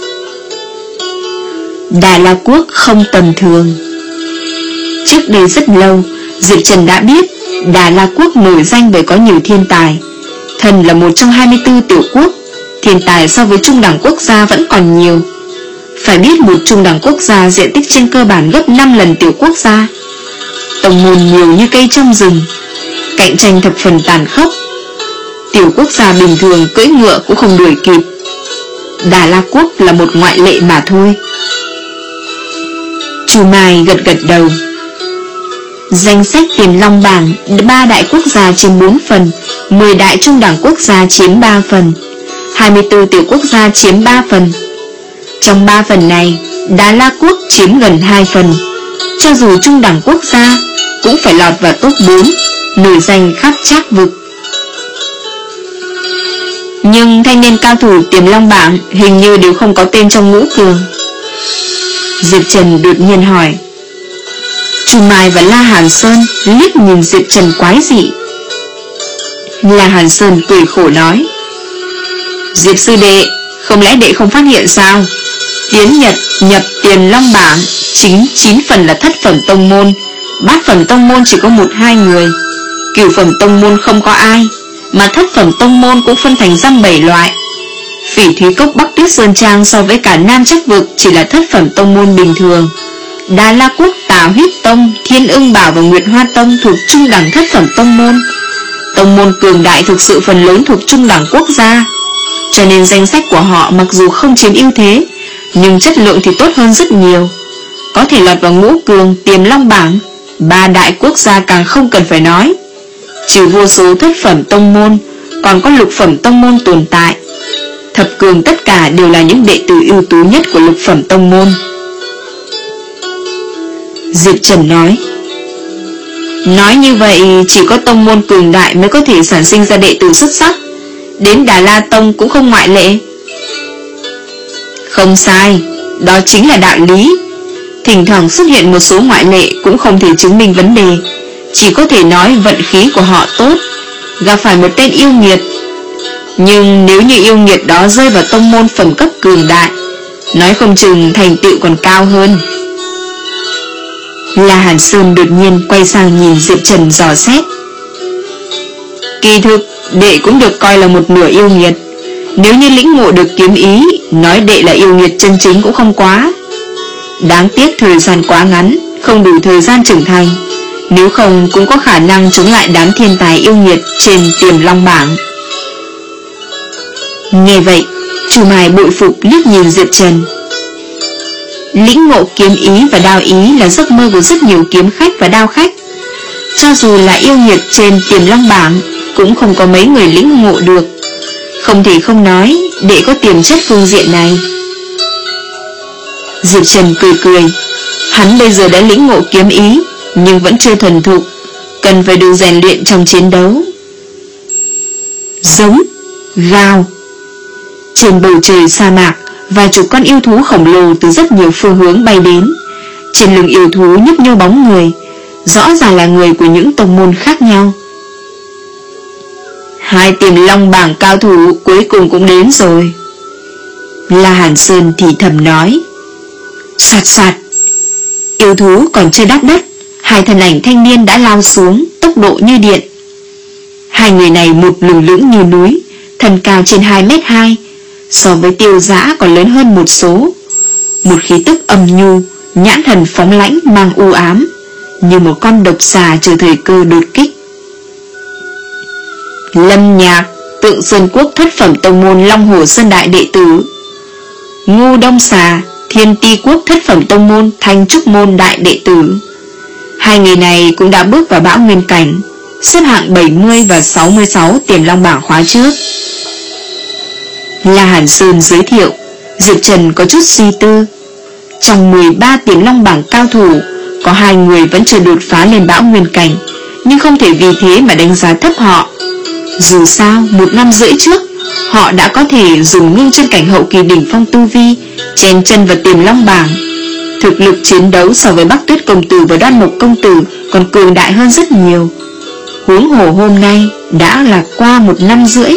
Đà La Quốc không tầm thường. Trước đây rất lâu, Diệp Trần đã biết Đà La Quốc nổi danh bởi có nhiều thiên tài. Thần là một trong hai mươi tư tiểu quốc, thiên tài so với trung đẳng quốc gia vẫn còn nhiều. Phải biết một trung đẳng quốc gia diện tích trên cơ bản gấp năm lần tiểu quốc gia. Tông môn nhiều như cây trong rừng, cạnh tranh thập phần tàn khốc. Tiểu quốc gia bình thường cưỡi ngựa cũng không đuổi kịp. Đà La Quốc là một ngoại lệ mà thôi. Chu Mai gật gật đầu. Danh sách Tiềm Long bảng, ba đại quốc gia chiếm bốn phần, mười đại trung đẳng quốc gia chiếm ba phần, hai mươi tư tiểu quốc gia chiếm ba phần. Trong ba phần này, Đà La Quốc chiếm gần hai phần. Cho dù trung đẳng quốc gia cũng phải lọt vào top bốn, nổi danh khắp Trác Vực. Nhưng thanh niên cao thủ Tiềm Long bảng hình như đều không có tên trong ngũ cường. Diệp Trần đột nhiên hỏi. Chu Mai và La Hàn Sơn liếc nhìn Diệp Trần quái dị. La Hàn Sơn cười khổ nói. Diệp sư đệ, Không lẽ đệ không phát hiện sao? Tiến Nhật nhập Tiền Long bảng chính chín phần là thất phẩm tông môn, bát phẩm tông môn chỉ có một hai người, cửu phẩm tông môn không có ai, mà thất phẩm tông môn cũng phân thành dăm bảy loại. Phỉ Thúy Cốc Bắc Tuyết Sơn Trang so với cả Nam Trách Vực chỉ là thất phẩm tông môn bình thường. Đà La Quốc, Tà Huyết Tông, Thiên Ưng Bảo và Nguyệt Hoa Tông thuộc trung đẳng thất phẩm tông môn. Tông môn cường đại thực sự phần lớn thuộc trung đẳng quốc gia, cho nên danh sách của họ mặc dù không chiếm ưu thế, nhưng chất lượng thì tốt hơn rất nhiều, có thể lọt vào ngũ cường Tiềm Long bảng. Ba đại quốc gia càng không cần phải nói. Trừ vô số thất phẩm tông môn, còn có lục phẩm tông môn tồn tại. Thập cường tất cả đều là những đệ tử ưu tú nhất của lục phẩm tông môn. Diệp Trần nói, nói như vậy chỉ có tông môn cường đại mới có thể sản sinh ra đệ tử xuất sắc, đến Đà La Tông cũng không ngoại lệ. Không sai, đó chính là đạo lý. Thỉnh thoảng xuất hiện một số ngoại lệ cũng không thể chứng minh vấn đề, chỉ có thể nói vận khí của họ tốt, gặp phải một tên yêu nghiệt. Nhưng nếu như yêu nghiệt đó rơi vào tông môn phẩm cấp cường đại, nói không chừng thành tựu còn cao hơn. La Hàn Sơn đột nhiên quay sang nhìn Diệp Trần dò xét. Kỳ thực đệ cũng được coi là một nửa yêu nghiệt. Nếu như lĩnh ngộ được kiếm ý, nói đệ là yêu nghiệt chân chính cũng không quá. Đáng tiếc thời gian quá ngắn, không đủ thời gian trưởng thành, nếu không cũng có khả năng chống lại đám thiên tài yêu nghiệt trên Tiềm Long bảng. Nghe vậy, Chu Mai bội phục liếc nhìn Diệp Trần. Lĩnh ngộ kiếm ý và đao ý là giấc mơ của rất nhiều kiếm khách và đao khách. Cho dù là yêu nghiệt trên Tiềm Long bảng, cũng không có mấy người lĩnh ngộ được. Không thể không nói, đệ có tiềm chất phương diện này. Diệp Trần cười cười. Hắn bây giờ đã lĩnh ngộ kiếm ý, nhưng vẫn chưa thuần thục, cần phải được rèn luyện trong chiến đấu. Giống, gào. Trên bầu trời sa mạc, vài chục con yêu thú khổng lồ từ rất nhiều phương hướng bay đến. Trên lưng yêu thú nhấp nhô bóng người, rõ ràng là người của những tông môn khác nhau. Hai Tiềm Long bảng cao thủ cuối cùng cũng đến rồi. La Hàn Sơn thì thầm nói. Soạt soạt. Yêu thú còn chưa đáp đất, hai thân ảnh thanh niên đã lao xuống, tốc độ như điện. Hai người này một lừng lững như núi, thân cao trên hai mét hai, so với Tiêu Dã còn lớn hơn một số. Một khí tức âm nhu, nhãn thần phóng lãnh mang u ám, như một con độc xà chờ thời cơ đột kích. Lâm Nhạc, Tượng Sơn Quốc thất phẩm tông môn Long Hồ Sơn đại đệ tử. Ngu Đông Xà, Thiên Ti Quốc thất phẩm tông môn Thanh Trúc môn đại đệ tử. Hai người này cũng đã bước vào bão nguyên cảnh, xếp hạng bảy mươi và sáu mươi sáu Tiềm Long bảng khóa trước. La Hàn Sơn giới thiệu. Diệp Trần có chút suy tư. Trong mười ba Tiềm Long bảng cao thủ, có hai người vẫn chưa đột phá lên bão nguyên cảnh, nhưng không thể vì thế mà đánh giá thấp họ. Dù sao, một năm rưỡi trước, họ đã có thể dùng ngưng chân cảnh hậu kỳ đỉnh phong tu vi chen chân vào Tiềm Long bảng. Thực lực chiến đấu so với Bắc Tuyết công tử và Đoan Mộc công tử còn cường đại hơn rất nhiều. Huống hồ hôm nay đã là qua một năm rưỡi.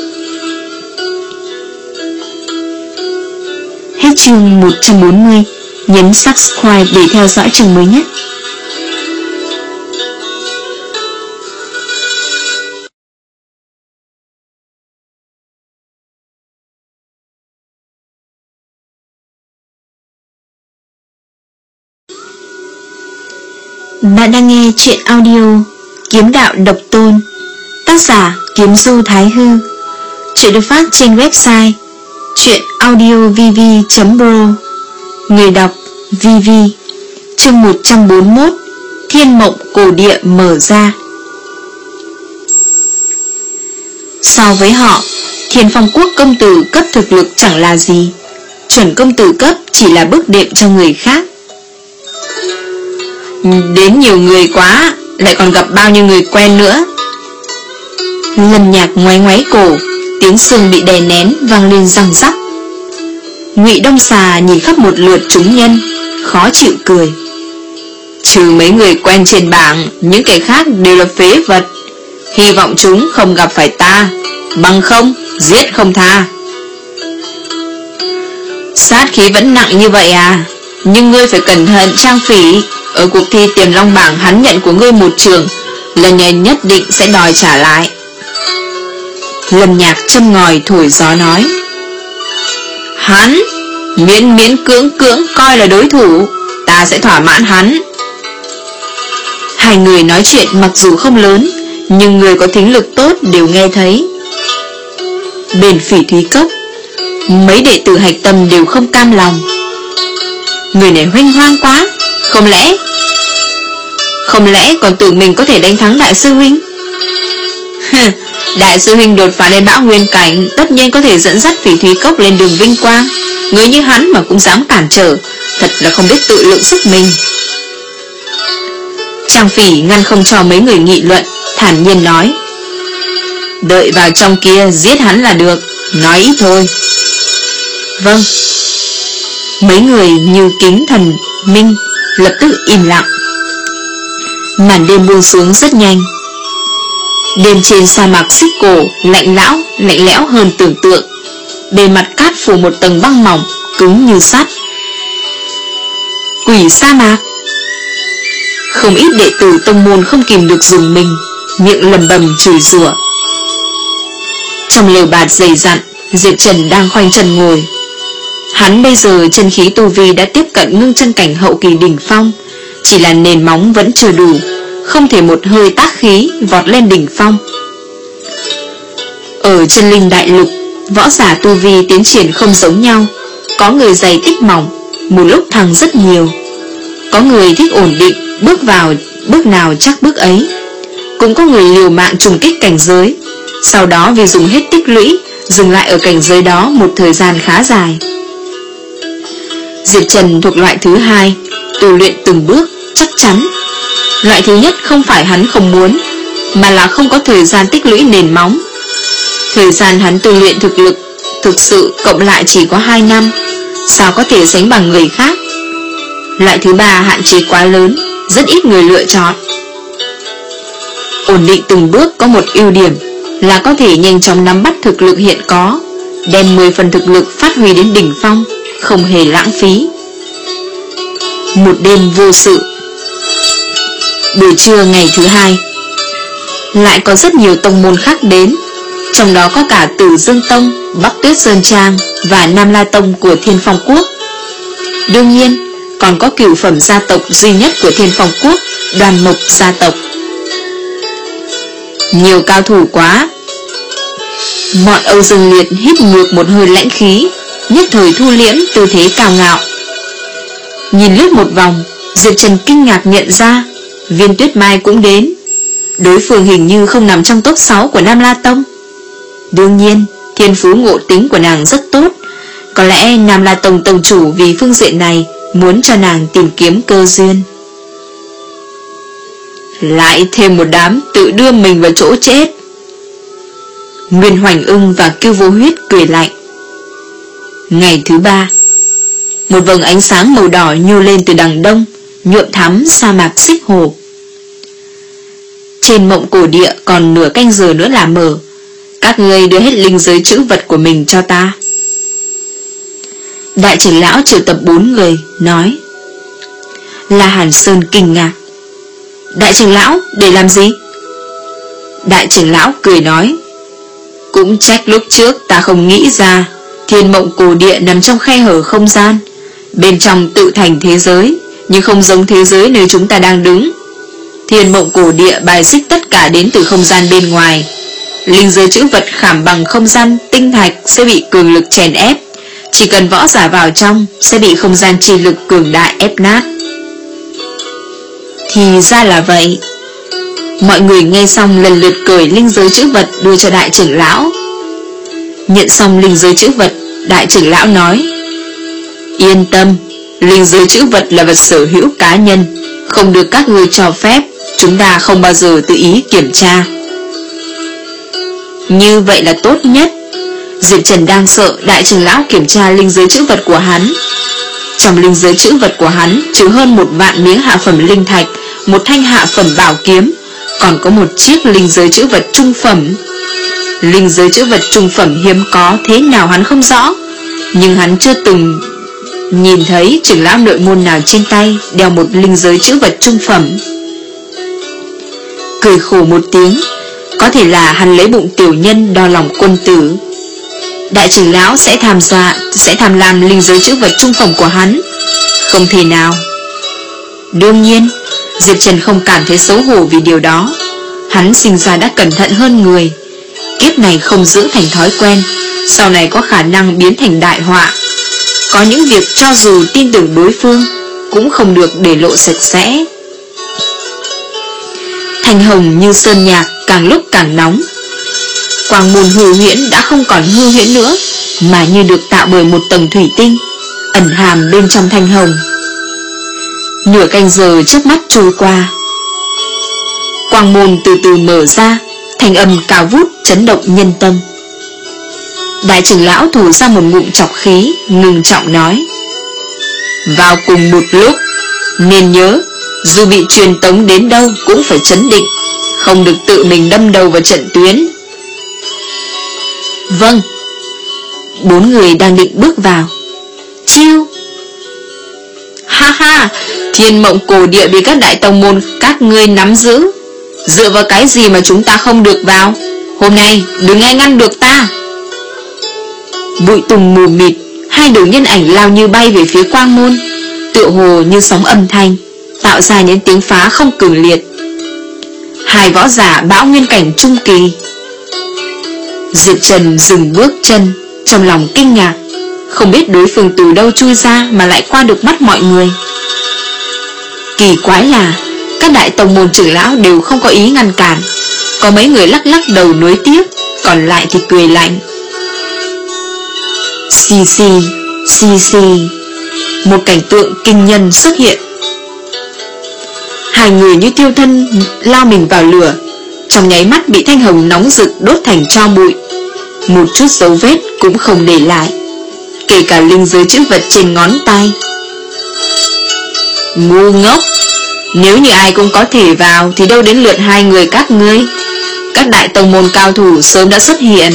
Hết chương một trăm bốn mươi. Nhấn subscribe để theo dõi chương mới nhất. Bạn đang nghe truyện audio Kiếm Đạo Độc Tôn, tác giả Kiếm Du Thái Hư. Truyện được phát trên website truyện audio v v chấm pro. Người đọc vê vê. Chương một trăm bốn mươi mốt. Thiên mộng cổ địa mở ra. So với họ, Thiên Phong Quốc công tử cấp thực lực chẳng là gì, chuẩn công tử cấp chỉ là bước đệm cho người khác. Đến nhiều người quá, lại còn gặp bao nhiêu người quen nữa. Lâm Nhạc ngoáy ngoáy cổ, tiếng xương bị đè nén vang lên răng rắc. Ngụy Đông Xà nhìn khắp một lượt chúng nhân, khó chịu cười. Trừ mấy người quen trên bảng, những kẻ khác đều là phế vật. Hy vọng chúng không gặp phải ta, bằng không giết không tha. Sát khí vẫn nặng như vậy à? Nhưng ngươi phải cẩn thận Trang Phỉ. Ở cuộc thi Tiềm Long Bảng hắn nhận của ngươi một trường, lần này nhất định sẽ đòi trả lại. Lâm Nhạc châm ngòi thổi gió nói. Hắn miễn miễn cưỡng cưỡng coi là đối thủ, ta sẽ thỏa mãn hắn. Hai người nói chuyện mặc dù không lớn, nhưng người có thính lực tốt đều nghe thấy. Bên Phỉ Thúy Cốc, mấy đệ tử hạch tâm đều không cam lòng. Người này huênh hoang quá. Không lẽ Không lẽ còn tưởng mình có thể đánh thắng đại sư huynh? Đại sư huynh đột phá lên bão nguyên cảnh, tất nhiên có thể dẫn dắt Phỉ Thúy Cốc lên đường vinh quang. Người như hắn mà cũng dám cản trở, thật là không biết tự lượng sức mình. Trang Phỉ ngăn không cho mấy người nghị luận, thản nhiên nói. Đợi vào trong kia giết hắn là được, nói ít thôi. Vâng. Mấy người như kính thần minh lập tức im lặng. Màn đêm buông xuống rất nhanh. Đêm trên sa mạc xích cổ lạnh lão, lạnh lẽo hơn tưởng tượng. Bề mặt cát phủ một tầng băng mỏng, cứng như sắt. Quỷ sa mạc. Không ít đệ tử tông môn không kìm được dùng mình, miệng lầm bầm chửi rủa. Trong lều bạt dày dặn, Diệp Trần đang khoanh chân ngồi. Hắn bây giờ chân khí tu vi đã tiếp cận ngưng chân cảnh hậu kỳ đỉnh phong, chỉ là nền móng vẫn chưa đủ, không thể một hơi tác khí vọt lên đỉnh phong. Ở chân linh đại lục, võ giả tu vi tiến triển không giống nhau. Có người dày tích mỏng, một lúc thăng rất nhiều. Có người thích ổn định, bước vào bước nào chắc bước ấy. Cũng có người liều mạng trùng kích cảnh giới, sau đó vì dùng hết tích lũy, dừng lại ở cảnh giới đó một thời gian khá dài. Diệp Trần thuộc loại thứ hai, tu luyện từng bước, chắc chắn. Loại thứ nhất không phải hắn không muốn, mà là không có thời gian tích lũy nền móng. Thời gian hắn tu luyện thực lực thực sự cộng lại chỉ có hai năm, sao có thể sánh bằng người khác. Loại thứ ba hạn chế quá lớn, rất ít người lựa chọn. Ổn định từng bước có một ưu điểm là có thể nhanh chóng nắm bắt thực lực hiện có, đem mười phần thực lực phát huy đến đỉnh phong, không hề lãng phí. Một đêm vô sự. Buổi trưa ngày thứ hai, lại có rất nhiều tông môn khác đến, trong đó có cả Tử Dương Tông, Bắc Tuyết Sơn Trang và Nam La Tông của Thiên Phong Quốc. Đương nhiên còn có cửu phẩm gia tộc duy nhất của Thiên Phong Quốc, Đoàn Mộc gia tộc. Nhiều cao thủ quá. Bọn Âu Dương Liệt hít ngược một hơi lãnh khí, nhất thời thu liễm tư thế cao ngạo. Nhìn lướt một vòng, Diệp Trần kinh ngạc nhận ra Viên Tuyết Mai cũng đến. Đối phương hình như không nằm trong top sáu của Nam La Tông. Đương nhiên thiên phú ngộ tính của nàng rất tốt, có lẽ Nam La Tông tông chủ vì phương diện này muốn cho nàng tìm kiếm cơ duyên. Lại thêm một đám tự đưa mình vào chỗ chết. Nguyên Hoành Ưng và Kiêu Vô Huyết cười lạnh. Ngày thứ ba, một vầng ánh sáng màu đỏ nhô lên từ đằng đông, nhuộm thắm sa mạc xích hồ. Trên Mộng Cổ Địa còn nửa canh giờ nữa là mở. Các ngươi đưa hết linh giới trữ vật của mình cho ta. Đại trưởng lão triệu tập bốn người, nói. La Hàn Sơn kinh ngạc. Đại trưởng lão, để làm gì? Đại trưởng lão cười nói. Cũng trách lúc trước ta không nghĩ ra, Thiên Mộng Cổ Địa nằm trong khe hở không gian, bên trong tự thành thế giới, nhưng không giống thế giới nơi chúng ta đang đứng. Thiên Mộng Cổ Địa bài xích tất cả đến từ không gian bên ngoài. Linh giới trữ vật khảm bằng không gian tinh thạch sẽ bị cường lực chèn ép, chỉ cần võ giả vào trong sẽ bị không gian chi lực cường đại ép nát. Thì ra là vậy. Mọi người nghe xong lần lượt cởi linh giới trữ vật đưa cho đại trưởng lão. Nhận xong linh giới trữ vật, đại trưởng lão nói. Yên tâm, linh giới trữ vật là vật sở hữu cá nhân, không được các ngươi cho phép, chúng ta không bao giờ tự ý kiểm tra. Như vậy là tốt nhất. Diệp Trần đang sợ đại trưởng lão kiểm tra linh giới trữ vật của hắn. Trong linh giới trữ vật của hắn trừ hơn một vạn miếng hạ phẩm linh thạch, một thanh hạ phẩm bảo kiếm, còn có một chiếc linh giới trữ vật trung phẩm. Linh giới trữ vật trung phẩm hiếm có thế nào hắn không rõ, nhưng hắn chưa từng nhìn thấy trưởng lão nội môn nào trên tay đeo một linh giới chữ vật trung phẩm. Cười khổ một tiếng, có thể là hắn lấy bụng tiểu nhân đo lòng quân tử. Đại trưởng lão sẽ tham gia sẽ tham lam linh giới chữ vật trung phẩm của hắn? Không thể nào. Đương nhiên, Diệp Trần không cảm thấy xấu hổ vì điều đó. Hắn sinh ra đã cẩn thận hơn người, kiếp này không giữ thành thói quen, sau này có khả năng biến thành đại họa. Có những việc cho dù tin tưởng đối phương cũng không được để lộ sạch sẽ. Thanh hồng như sơn nhạc càng lúc càng nóng. Quang môn hư huyễn đã không còn hư huyễn nữa, mà như được tạo bởi một tầng thủy tinh ẩn hàm bên trong thanh hồng. Nửa canh giờ trước mắt trôi qua, quang môn từ từ mở ra, thanh âm cao vút chấn động nhân tâm. Đại trưởng lão thủ ra một ngụm trọc khí, ngừng trọng nói: vào cùng một lúc, nên nhớ, dù bị truyền tống đến đâu cũng phải trấn định, không được tự mình đâm đầu vào trận tuyến. Vâng. Bốn người đang định bước vào. Chiêu. Ha ha, thiên mộng cổ địa bị các đại tông môn các ngươi nắm giữ, dựa vào cái gì mà chúng ta không được vào? Hôm nay đừng ai ngăn được ta. Bụi tùng mù mịt, hai đầu nhân ảnh lao như bay về phía quang môn, tựa hồ như sóng âm thanh, tạo ra những tiếng phá không cường liệt. Hai võ giả bão nguyên cảnh trung kỳ. Diệp Trần dừng bước chân, trong lòng kinh ngạc, không biết đối phương từ đâu chui ra mà lại qua được mắt mọi người. Kỳ quái là các đại tông môn trưởng lão đều không có ý ngăn cản, có mấy người lắc lắc đầu nối tiếp, còn lại thì cười lạnh. Xì xì, xì xì, một cảnh tượng kinh nhân xuất hiện. Hai người như tiêu thân lao mình vào lửa, trong nháy mắt bị thanh hồng nóng rực đốt thành tro bụi, một chút dấu vết cũng không để lại, kể cả linh giới chữ vật trên ngón tay. Ngu ngốc, nếu như ai cũng có thể vào thì đâu đến lượt hai người các ngươi. Các đại tông môn cao thủ sớm đã xuất hiện.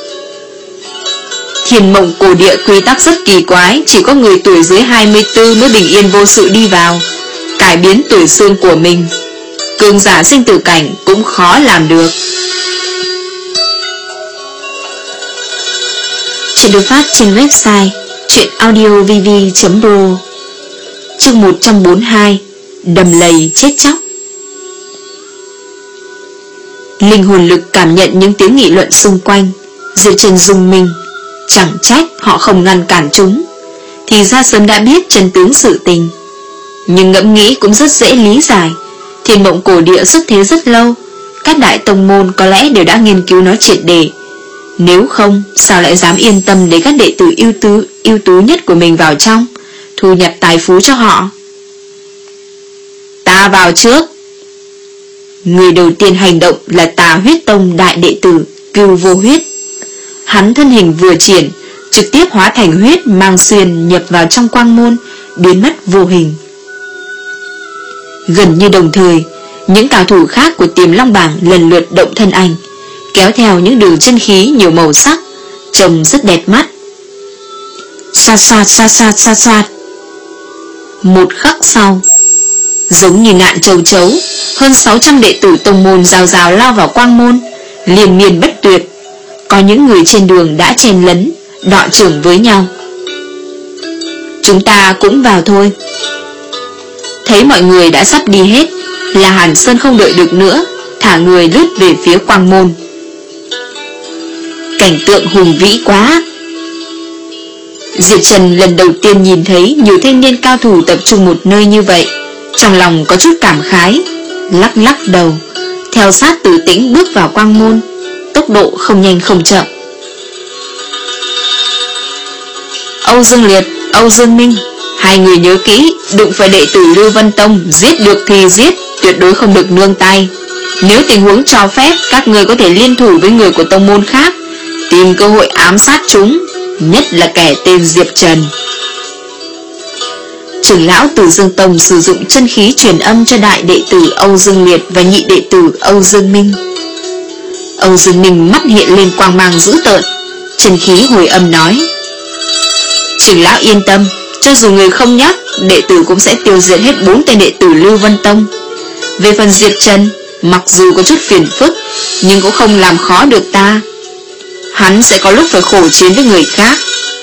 Thiên mộng cổ địa quy tắc rất kỳ quái, chỉ có người tuổi dưới hai mươi tư mới bình yên vô sự đi vào, cải biến tuổi xương của mình. Cường giả sinh tử cảnh cũng khó làm được. Chuyện được phát trên website truyện audio v v chấm r o. Chương một trăm bốn mươi hai, đầm lầy chết chóc. Linh hồn lực cảm nhận những tiếng nghị luận xung quanh, Diệp Trần rùng mình, chẳng trách họ không ngăn cản chúng, thì ra sớm đã biết chân tướng sự tình. Nhưng ngẫm nghĩ cũng rất dễ lý giải, thiên mộng cổ địa xuất thế rất lâu, các đại tông môn có lẽ đều đã nghiên cứu nó triệt để. Nếu không, sao lại dám yên tâm để các đệ tử ưu tú, ưu tú nhất của mình vào trong, thu nhập tài phú cho họ. Ta vào trước. Người đầu tiên hành động là Tà Huyết Tông đại đệ tử Cưu Vô Huyết. Hắn thân hình vừa triển, trực tiếp hóa thành huyết mang xuyên nhập vào trong quang môn, biến mất vô hình. Gần như đồng thời, những cao thủ khác của Tiềm Long bảng lần lượt động thân ảnh, kéo theo những đường chân khí nhiều màu sắc, trông rất đẹp mắt. Xoạt xoạt xoạt xoạt xoạt xoạt. Một khắc sau, giống như nạn châu chấu, hơn sáu trăm đệ tử tông môn rào rào lao vào quang môn, liên miên bất tuyệt. Có những người trên đường đã chen lấn, đọ trưởng với nhau. Chúng ta cũng vào thôi. Thấy mọi người đã sắp đi hết, là Hàn Sơn không đợi được nữa, thả người lướt về phía quang môn. Cảnh tượng hùng vĩ quá. Diệp Trần lần đầu tiên nhìn thấy nhiều thanh niên cao thủ tập trung một nơi như vậy, trong lòng có chút cảm khái, lắc lắc đầu, theo sát Tử Tĩnh bước vào quang môn, tốc độ không nhanh không chậm. Âu Dương Liệt, Âu Dương Minh, hai người nhớ kỹ, đụng phải đệ tử Lưu Vân Tông, giết được thì giết, tuyệt đối không được nương tay. Nếu tình huống cho phép, các người có thể liên thủ với người của tông môn khác, tìm cơ hội ám sát chúng, nhất là kẻ tên Diệp Trần. Trưởng lão Tử Dương Tông sử dụng chân khí truyền âm cho đại đệ tử Âu Dương Liệt và nhị đệ tử Âu Dương Minh. Âu Dương Minh mắt hiện lên quang mang dữ tợn, chân khí hồi âm nói: Trưởng lão yên tâm, cho dù người không nhắc, đệ tử cũng sẽ tiêu diệt hết bốn tên đệ tử Lưu Vân Tông. Về phần Diệp Trần, mặc dù có chút phiền phức, nhưng cũng không làm khó được ta. Hắn sẽ có lúc phải khổ chiến với người khác.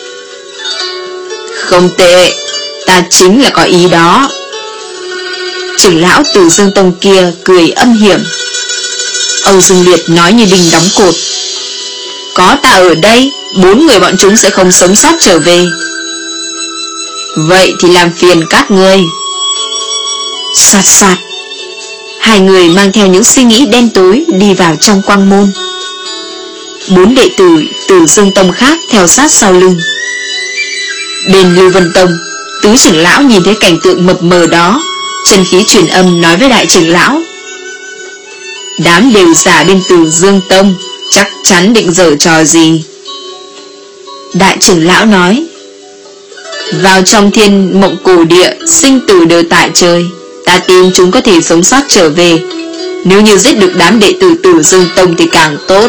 Không tệ, ta chính là có ý đó. Trưởng lão Tử Dương Tông kia cười âm hiểm. Âu Dương Liệt nói như đinh đóng cột. Có ta ở đây, bốn người bọn chúng sẽ không sống sót trở về. Vậy thì làm phiền các ngươi. Soạt soạt. Hai người mang theo những suy nghĩ đen tối đi vào trong quang môn. Bốn đệ tử Tử Dương Tông khác theo sát sau lưng. Bên Lưu Vân Tông, tứ trưởng lão nhìn thấy cảnh tượng mập mờ đó, chân khí truyền âm nói với đại trưởng lão. Đám đều giả bên Tử Dương Tông chắc chắn định giở trò gì. Đại trưởng lão nói, vào trong thiên mộng cổ địa, sinh tử đều tại trời. Ta tin chúng có thể sống sót trở về. Nếu như giết được đám đệ tử Tử Dương Tông thì càng tốt.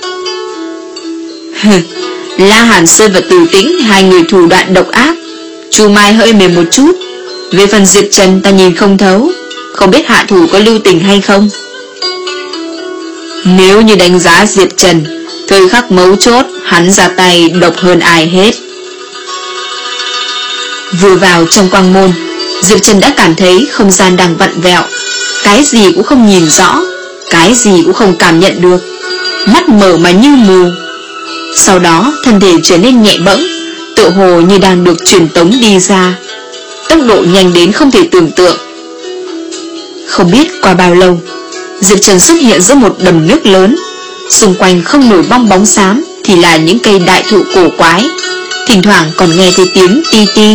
La Hàn Sơn và Từ Tĩnh, hai người thủ đoạn độc ác. Chu Mai hơi mềm một chút. Về phần Diệp Trần ta nhìn không thấu, không biết hạ thủ có lưu tình hay không. Nếu như đánh giá Diệp Trần, thời khắc mấu chốt hắn ra tay độc hơn ai hết. Vừa vào trong quang môn, Diệp Trần đã cảm thấy không gian đang vặn vẹo. Cái gì cũng không nhìn rõ, cái gì cũng không cảm nhận được, mắt mở mà như mù. Sau đó thân thể trở nên nhẹ bẫng, tựa hồ như đang được truyền tống đi ra. Tốc độ nhanh đến không thể tưởng tượng. Không biết qua bao lâu, Diệp Trần xuất hiện giữa một đầm nước lớn. Xung quanh không nổi bong bóng xám thì là những cây đại thụ cổ quái, thỉnh thoảng còn nghe thấy tiếng ti ti.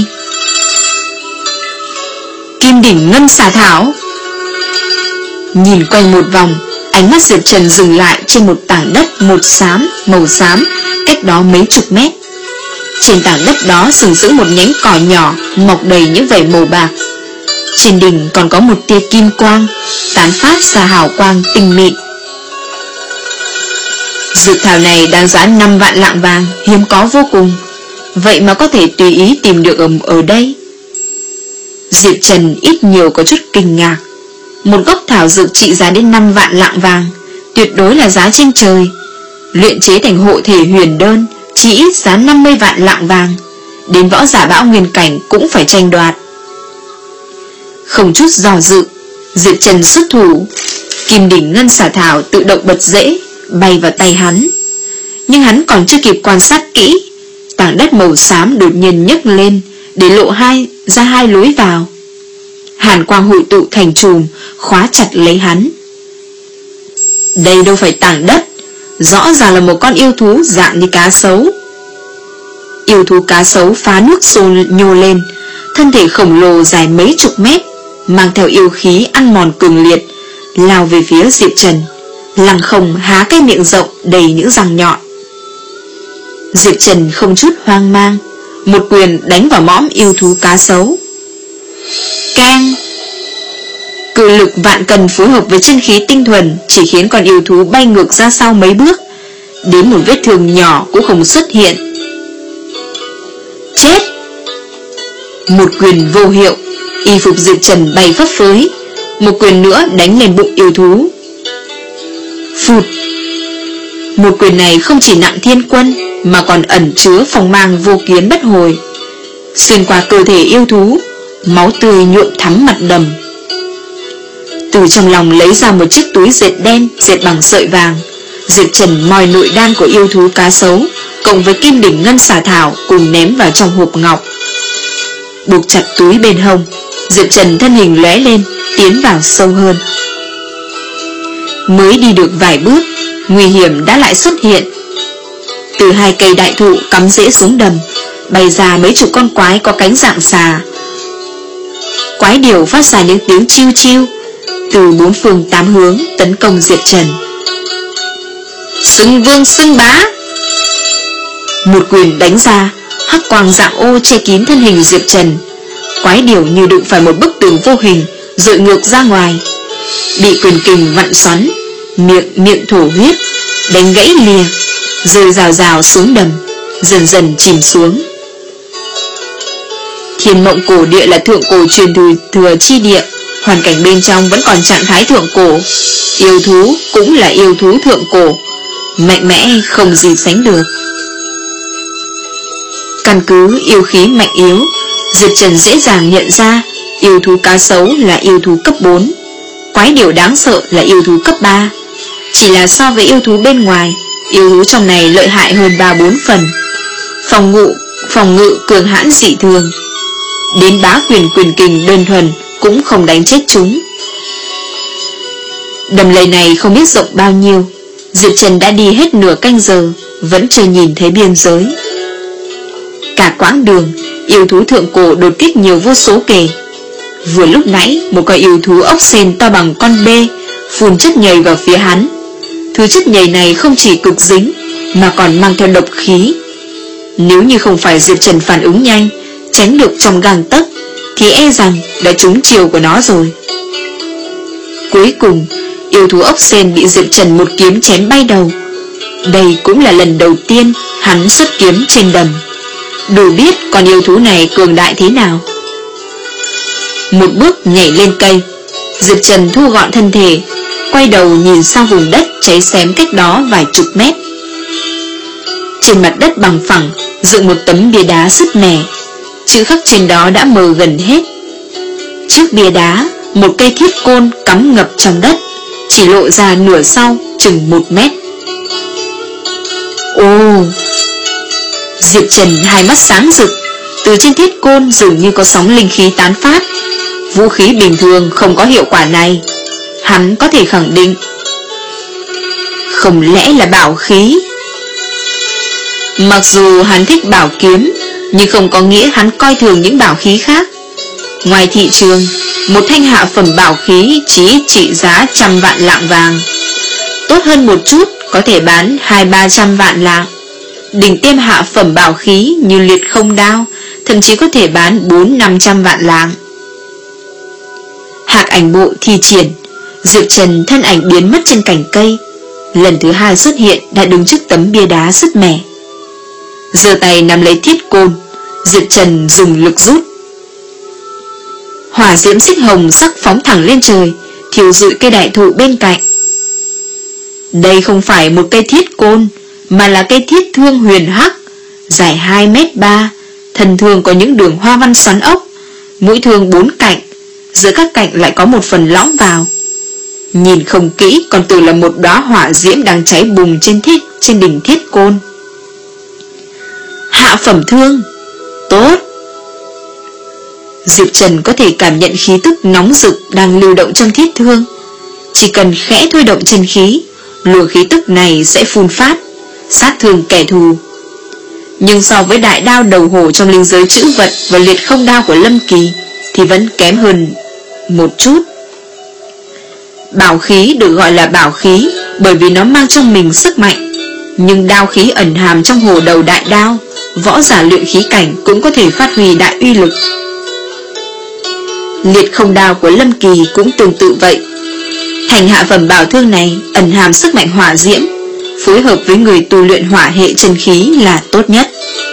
Kim đỉnh ngân xà thảo. Nhìn quanh một vòng, ánh mắt Diệp Trần dừng lại trên một tảng đất một xám màu xám cách đó mấy chục mét. Trên tảng đất đó sừng sững một nhánh cỏ nhỏ mọc đầy những vảy màu bạc. Trên đỉnh còn có một tia kim quang tán phát ra hào quang tinh mịn. Dược thảo này đáng giá năm vạn lạng vàng, hiếm có vô cùng. Vậy mà có thể tùy ý tìm được ở, ở đây. Diệp Trần ít nhiều có chút kinh ngạc. Một gốc thảo dược trị giá đến năm vạn lạng vàng, tuyệt đối là giá trên trời. Luyện chế thành hộ thể huyền đơn chỉ ít giá năm mươi vạn lạng vàng, đến võ giả bão nguyên cảnh cũng phải tranh đoạt. Không chút dò dự, Diệp Trần xuất thủ. Kim đỉnh ngân xà thảo tự động bật rễ, bay vào tay hắn. Nhưng hắn còn chưa kịp quan sát kỹ, tảng đất màu xám đột nhiên nhấc lên, để lộ hai ra hai lối vào. Hàn quang hội tụ thành chùm, khóa chặt lấy hắn. Đây đâu phải tảng đất, rõ ràng là một con yêu thú dạng như cá sấu. Yêu thú cá sấu phá nước xô nhô lên, thân thể khổng lồ dài mấy chục mét, mang theo yêu khí ăn mòn cường liệt, lao về phía Diệp Trần, lăng không há cái miệng rộng đầy những răng nhọn. Diệp Trần không chút hoang mang, một quyền đánh vào mõm yêu thú cá sấu. Keng! Cự lực vạn cần phối hợp với chân khí tinh thuần chỉ khiến con yêu thú bay ngược ra sau mấy bước, đến một vết thương nhỏ cũng không xuất hiện. Chết! Một quyền vô hiệu, y phục Diệp Trần bay phấp phới, một quyền nữa đánh lên bụng yêu thú. Phụt! Một quyền này không chỉ nặng thiên quân, mà còn ẩn chứa phong mang vô kiến bất hồi. Xuyên qua cơ thể yêu thú, máu tươi nhuộm thắm mặt đầm. Từ trong lòng lấy ra một chiếc túi dệt đen dệt bằng sợi vàng. Diệp Trần moi nội đan của yêu thú cá sấu cộng với kim đỉnh ngân xà thảo cùng ném vào trong hộp ngọc. Buộc chặt túi bên hông, Diệp Trần thân hình lóe lên, tiến vào sâu hơn. Mới đi được vài bước, nguy hiểm đã lại xuất hiện. Từ hai cây đại thụ cắm rễ xuống đầm, bay ra mấy chục con quái có cánh dạng xà. Quái điểu phát ra những tiếng chiu chiu, từ bốn phương tám hướng tấn công Diệp Trần. Xưng vương xưng bá! Một quyền đánh ra, hắc quang dạng ô che kín thân hình Diệp Trần. Quái điểu như đụng phải một bức tường vô hình, dội ngược ra ngoài, bị quyền kình vặn xoắn, miệng miệng thổ huyết, đánh gãy lìa, rơi rào rào xuống đầm, dần dần chìm xuống. Thiên Mộng Cổ Địa là thượng cổ truyền thừa, thừa chi địa, hoàn cảnh bên trong vẫn còn trạng thái thượng cổ. Yêu thú cũng là yêu thú thượng cổ, mạnh mẽ không gì sánh được. Căn cứ yêu khí mạnh yếu, Diệp Trần dễ dàng nhận ra yêu thú cá sấu là yêu thú cấp bốn, quái điểu đáng sợ là yêu thú cấp ba. Chỉ là so với yêu thú bên ngoài, yêu thú trong này lợi hại hơn ba bốn phần. Phòng ngự, phòng ngự cường hãn dị thường, đến bá quyền quyền kình đơn thuần cũng không đánh chết chúng. Đầm lầy này không biết rộng bao nhiêu, Diệp Trần đã đi hết nửa canh giờ, vẫn chưa nhìn thấy biên giới. Cả quãng đường, yêu thú thượng cổ đột kích nhiều vô số kể. Vừa lúc nãy, một con yêu thú ốc sên to bằng con bê phun chất nhầy vào phía hắn. Thứ chất nhầy này không chỉ cực dính, mà còn mang theo độc khí. Nếu như không phải Diệp Trần phản ứng nhanh, tránh được trong gang tấc, thì e rằng đã trúng chiều của nó rồi. Cuối cùng, yêu thú ốc sên bị Diệp Trần một kiếm chém bay đầu. Đây cũng là lần đầu tiên hắn xuất kiếm trên đầm, đủ biết con yêu thú này cường đại thế nào. Một bước nhảy lên cây, Diệp Trần thu gọn thân thể, quay đầu nhìn sang vùng đất cháy xém cách đó vài chục mét. Trên mặt đất bằng phẳng dựng một tấm bia đá sứt mẻ, chữ khắc trên đó đã mờ gần hết. Trước bia đá, một cây thiết côn cắm ngập trong đất, chỉ lộ ra nửa sau chừng một mét. Ồ! Diệp Trần hai mắt sáng rực, từ trên thiết côn dường như có sóng linh khí tán phát. Vũ khí bình thường không có hiệu quả này, hắn có thể khẳng định. Không lẽ là bảo khí? Mặc dù hắn thích bảo kiếm, nhưng không có nghĩa hắn coi thường những bảo khí khác. Ngoài thị trường, một thanh hạ phẩm bảo khí chỉ trị giá trăm vạn lạng vàng. Tốt hơn một chút có thể bán hai ba trăm vạn lạng. Đỉnh tiêm hạ phẩm bảo khí như liệt không đao thậm chí có thể bán bốn năm trăm vạn lạng. Hạc ảnh bộ thi triển, Diệp Trần thân ảnh biến mất trên cành cây, lần thứ hai xuất hiện đã đứng trước tấm bia đá sứt mẻ. Giơ tay nắm lấy thiết côn, Diệp Trần dùng lực rút. Hỏa diễm xích hồng sắc phóng thẳng lên trời, thiêu rụi cây đại thụ bên cạnh. Đây không phải một cây thiết côn, mà là cây thiết thương huyền hắc, dài hai mét ba, thân thương có những đường hoa văn xoắn ốc, mũi thương bốn cạnh, giữa các cạnh lại có một phần lõm vào. Nhìn không kỹ còn tưởng là một đóa hỏa diễm đang cháy bùng trên thiết trên đỉnh thiết côn. Hạ phẩm thương, tốt. Diệp Trần có thể cảm nhận khí tức nóng rực đang lưu động trong thiết thương. Chỉ cần khẽ thôi động chân khí, luồng khí tức này sẽ phun phát, sát thương kẻ thù. Nhưng so với đại đao đầu hổ trong linh giới chữ vật và liệt không đao của Lâm Kỳ thì vẫn kém hơn một chút. Bảo khí được gọi là bảo khí bởi vì nó mang trong mình sức mạnh, nhưng đao khí ẩn hàm trong hổ đầu đại đao, võ giả luyện khí cảnh cũng có thể phát huy đại uy lực. Liệt không đao của Lâm Kỳ cũng tương tự vậy. Thành hạ phẩm bảo thương này ẩn hàm sức mạnh hỏa diễm, phối hợp với người tu luyện hỏa hệ chân khí là tốt nhất.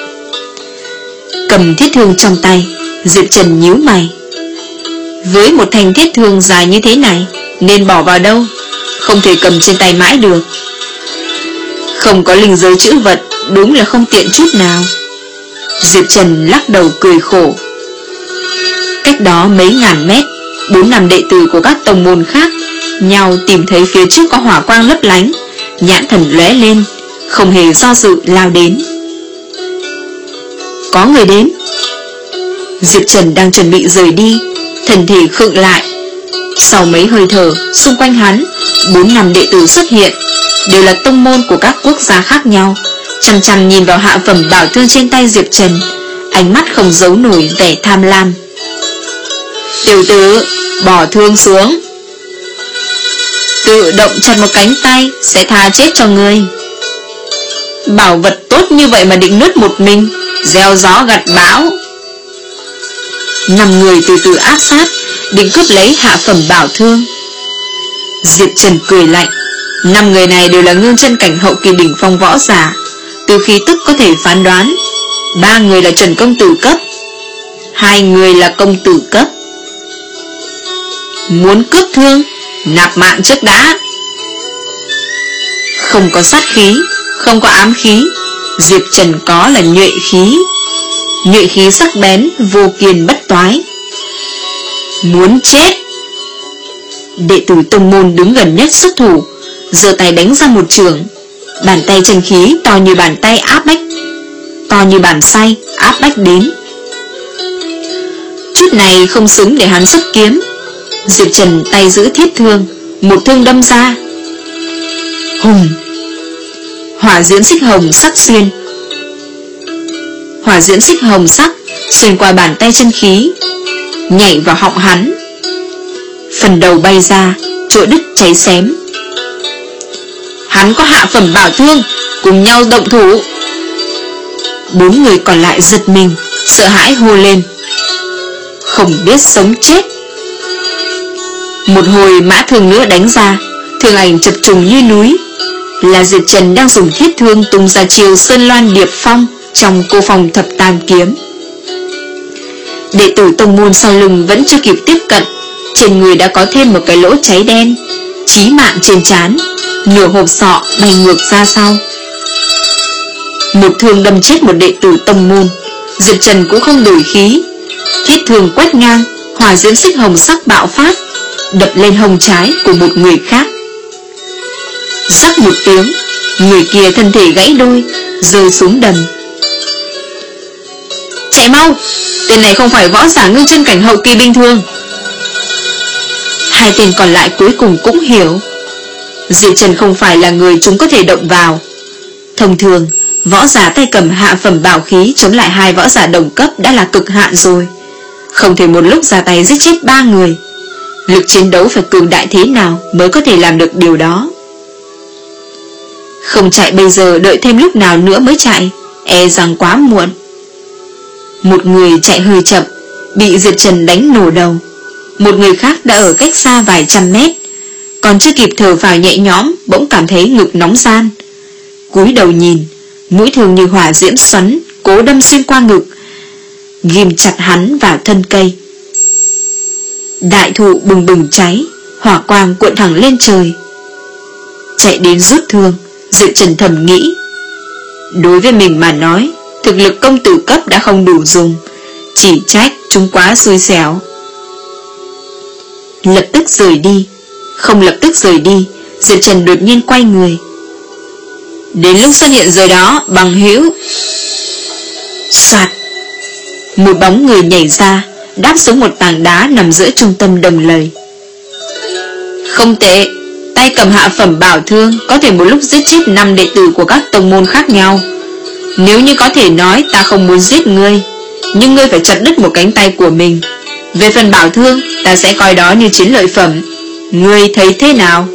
Cầm thiết thương trong tay, Diệp Trần nhíu mày. Với một thanh thiết thương dài như thế này, nên bỏ vào đâu? Không thể cầm trên tay mãi được. Không có linh giới chữ vật, đúng là không tiện chút nào. Diệp Trần lắc đầu cười khổ. Cách đó mấy ngàn mét, bốn năm đệ tử của các tông môn khác nhau tìm thấy phía trước có hỏa quang lấp lánh, nhãn thần lóe lên, không hề do dự lao đến. Có người đến. Diệp Trần đang chuẩn bị rời đi, thần thể khựng lại. Sau mấy hơi thở, xung quanh hắn bốn năm đệ tử xuất hiện, đều là tông môn của các quốc gia khác nhau, chằm chằm nhìn vào hạ phẩm bảo thương trên tay Diệp Trần, ánh mắt không giấu nổi vẻ tham lam. Tiểu tử, bỏ thương xuống. Tự động chặt một cánh tay sẽ tha chết cho ngươi. Bảo vật tốt như vậy mà định nuốt một mình, gieo gió gặt bão. Năm người từ từ áp sát, định cướp lấy hạ phẩm bảo thương. Diệp Trần cười lạnh. Năm người này đều là ngưng chân cảnh hậu kỳ đỉnh phong võ giả, từ khí tức có thể phán đoán. Ba người là chuẩn công tử cấp. Hai người là công tử cấp. Muốn cướp thương, nạp mạng trước đã. Không có sát khí, không có ám khí, Diệp Trần có là nhuệ khí. Nhuệ khí sắc bén, vô kiên bất toái. Muốn chết. Đệ tử tông môn đứng gần nhất xuất thủ, giơ tay đánh ra một trường. Bàn tay chân khí to như bàn tay áp bách, to như bàn tay áp bách đến. Chút này không xứng để hắn xuất kiếm. Diệp Trần tay giữ thiết thương, một thương đâm ra. Hùng. Hỏa diễm xích hồng sắc xuyên. Hỏa diễm xích hồng sắc xuyên qua bàn tay chân khí, nhảy vào họng hắn. Phần đầu bay ra, chỗ đứt cháy xém. Hắn có hạ phẩm bảo thương, cùng nhau động thủ. Bốn người còn lại giật mình, sợ hãi hô lên. Không biết sống chết. Một hồi mã thương nữa đánh ra, thương ảnh chập trùng như núi. Là Diệp Trần đang dùng thiết thương tung ra chiều Sơn Loan Điệp Phong trong cô phòng thập tam kiếm. Đệ tử tông môn sau lưng vẫn chưa kịp tiếp cận, trên người đã có thêm một cái lỗ cháy đen, chí mạng trên trán, nửa hộp sọ bay ngược ra sau. Một thương đâm chết một đệ tử tông môn, Diệp Trần cũng không đổi khí. Thiết thương quét ngang, hỏa diễm xích hồng sắc bạo phát, đập lên hông trái của một người khác. Rắc một tiếng, người kia thân thể gãy đôi, rơi xuống đầm. Chạy mau, tên này không phải võ giả ngưng chân cảnh hậu kỳ bình thường. Hai tên còn lại cuối cùng cũng hiểu, Diệp Trần không phải là người chúng có thể động vào. Thông thường, võ giả tay cầm hạ phẩm bảo khí chống lại hai võ giả đồng cấp đã là cực hạn rồi, không thể một lúc ra tay giết chết ba người. Lực chiến đấu phải cường đại thế nào mới có thể làm được điều đó. Không chạy bây giờ, đợi thêm lúc nào nữa mới chạy, e rằng quá muộn. Một người chạy hơi chậm, bị Diệp Trần đánh nổ đầu. Một người khác đã ở cách xa vài trăm mét, còn chưa kịp thở vào nhẹ nhõm, bỗng cảm thấy ngực nóng ran. Cúi đầu nhìn, mũi thương như hỏa diễm xoắn, cố đâm xuyên qua ngực, ghim chặt hắn vào thân cây. Đại thụ bừng bừng cháy, hỏa quang cuộn thẳng lên trời. Chạy đến rút thương, Diệp Trần thầm nghĩ, đối với mình mà nói, thực lực công tử cấp đã không đủ dùng, chỉ trách chúng quá xui xẻo. Lập tức rời đi. Không lập tức rời đi, Diệp Trần đột nhiên quay người. Đến lúc xuất hiện rồi đó, bằng hữu. Soạt. Một bóng người nhảy ra, đáp xuống một tảng đá nằm giữa trung tâm đồng lầy. Không tệ, tay cầm hạ phẩm bảo thương, có thể một lúc giết chết năm đệ tử của các tông môn khác nhau. Nếu như có thể nói, ta không muốn giết ngươi, nhưng ngươi phải chặt đứt một cánh tay của mình. Về phần bảo thương, ta sẽ coi đó như chiến lợi phẩm. Ngươi thấy thế nào?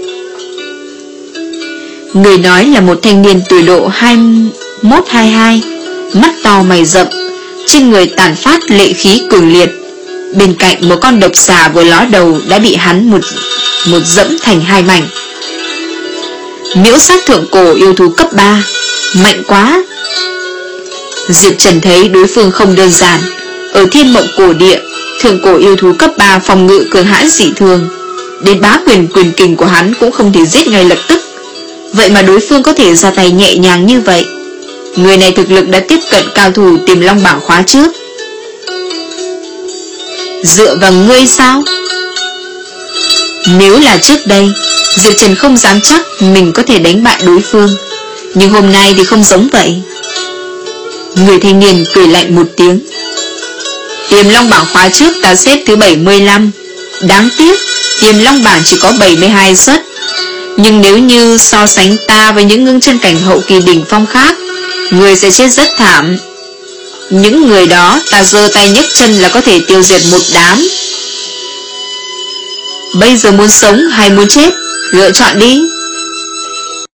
Người nói là một thanh niên tuổi độ hai mốt hai hai, mắt to mày rậm, trên người tản phát lệ khí cường liệt. Bên cạnh một con độc xà vừa ló đầu đã bị hắn một một dẫm thành hai mảnh. Miễu sát thượng cổ yêu thú cấp ba, mạnh quá. Diệp Trần thấy đối phương không đơn giản. Ở thiên mộng cổ địa, thượng cổ yêu thú cấp ba phòng ngự cường hãn dị thường, đến bá quyền quyền kình của hắn cũng không thể giết ngay lập tức. Vậy mà đối phương có thể ra tay nhẹ nhàng như vậy. Người này thực lực đã tiếp cận cao thủ Tiềm Long bảng khóa trước. Dựa vào ngươi sao? Nếu là trước đây, Diệp Trần không dám chắc mình có thể đánh bại đối phương, nhưng hôm nay thì không giống vậy. Người thanh niên cười lạnh một tiếng. Tiềm Long bảng khóa trước ta xếp thứ bảy mươi lăm. Đáng tiếc Tiềm Long bảng chỉ có bảy mươi hai suất. Nhưng nếu như so sánh ta với những ngưng chân cảnh hậu kỳ đỉnh phong khác, người sẽ chết rất thảm. Những người đó ta giơ tay nhấc chân là có thể tiêu diệt một đám. Bây giờ muốn sống hay muốn chết, lựa chọn đi.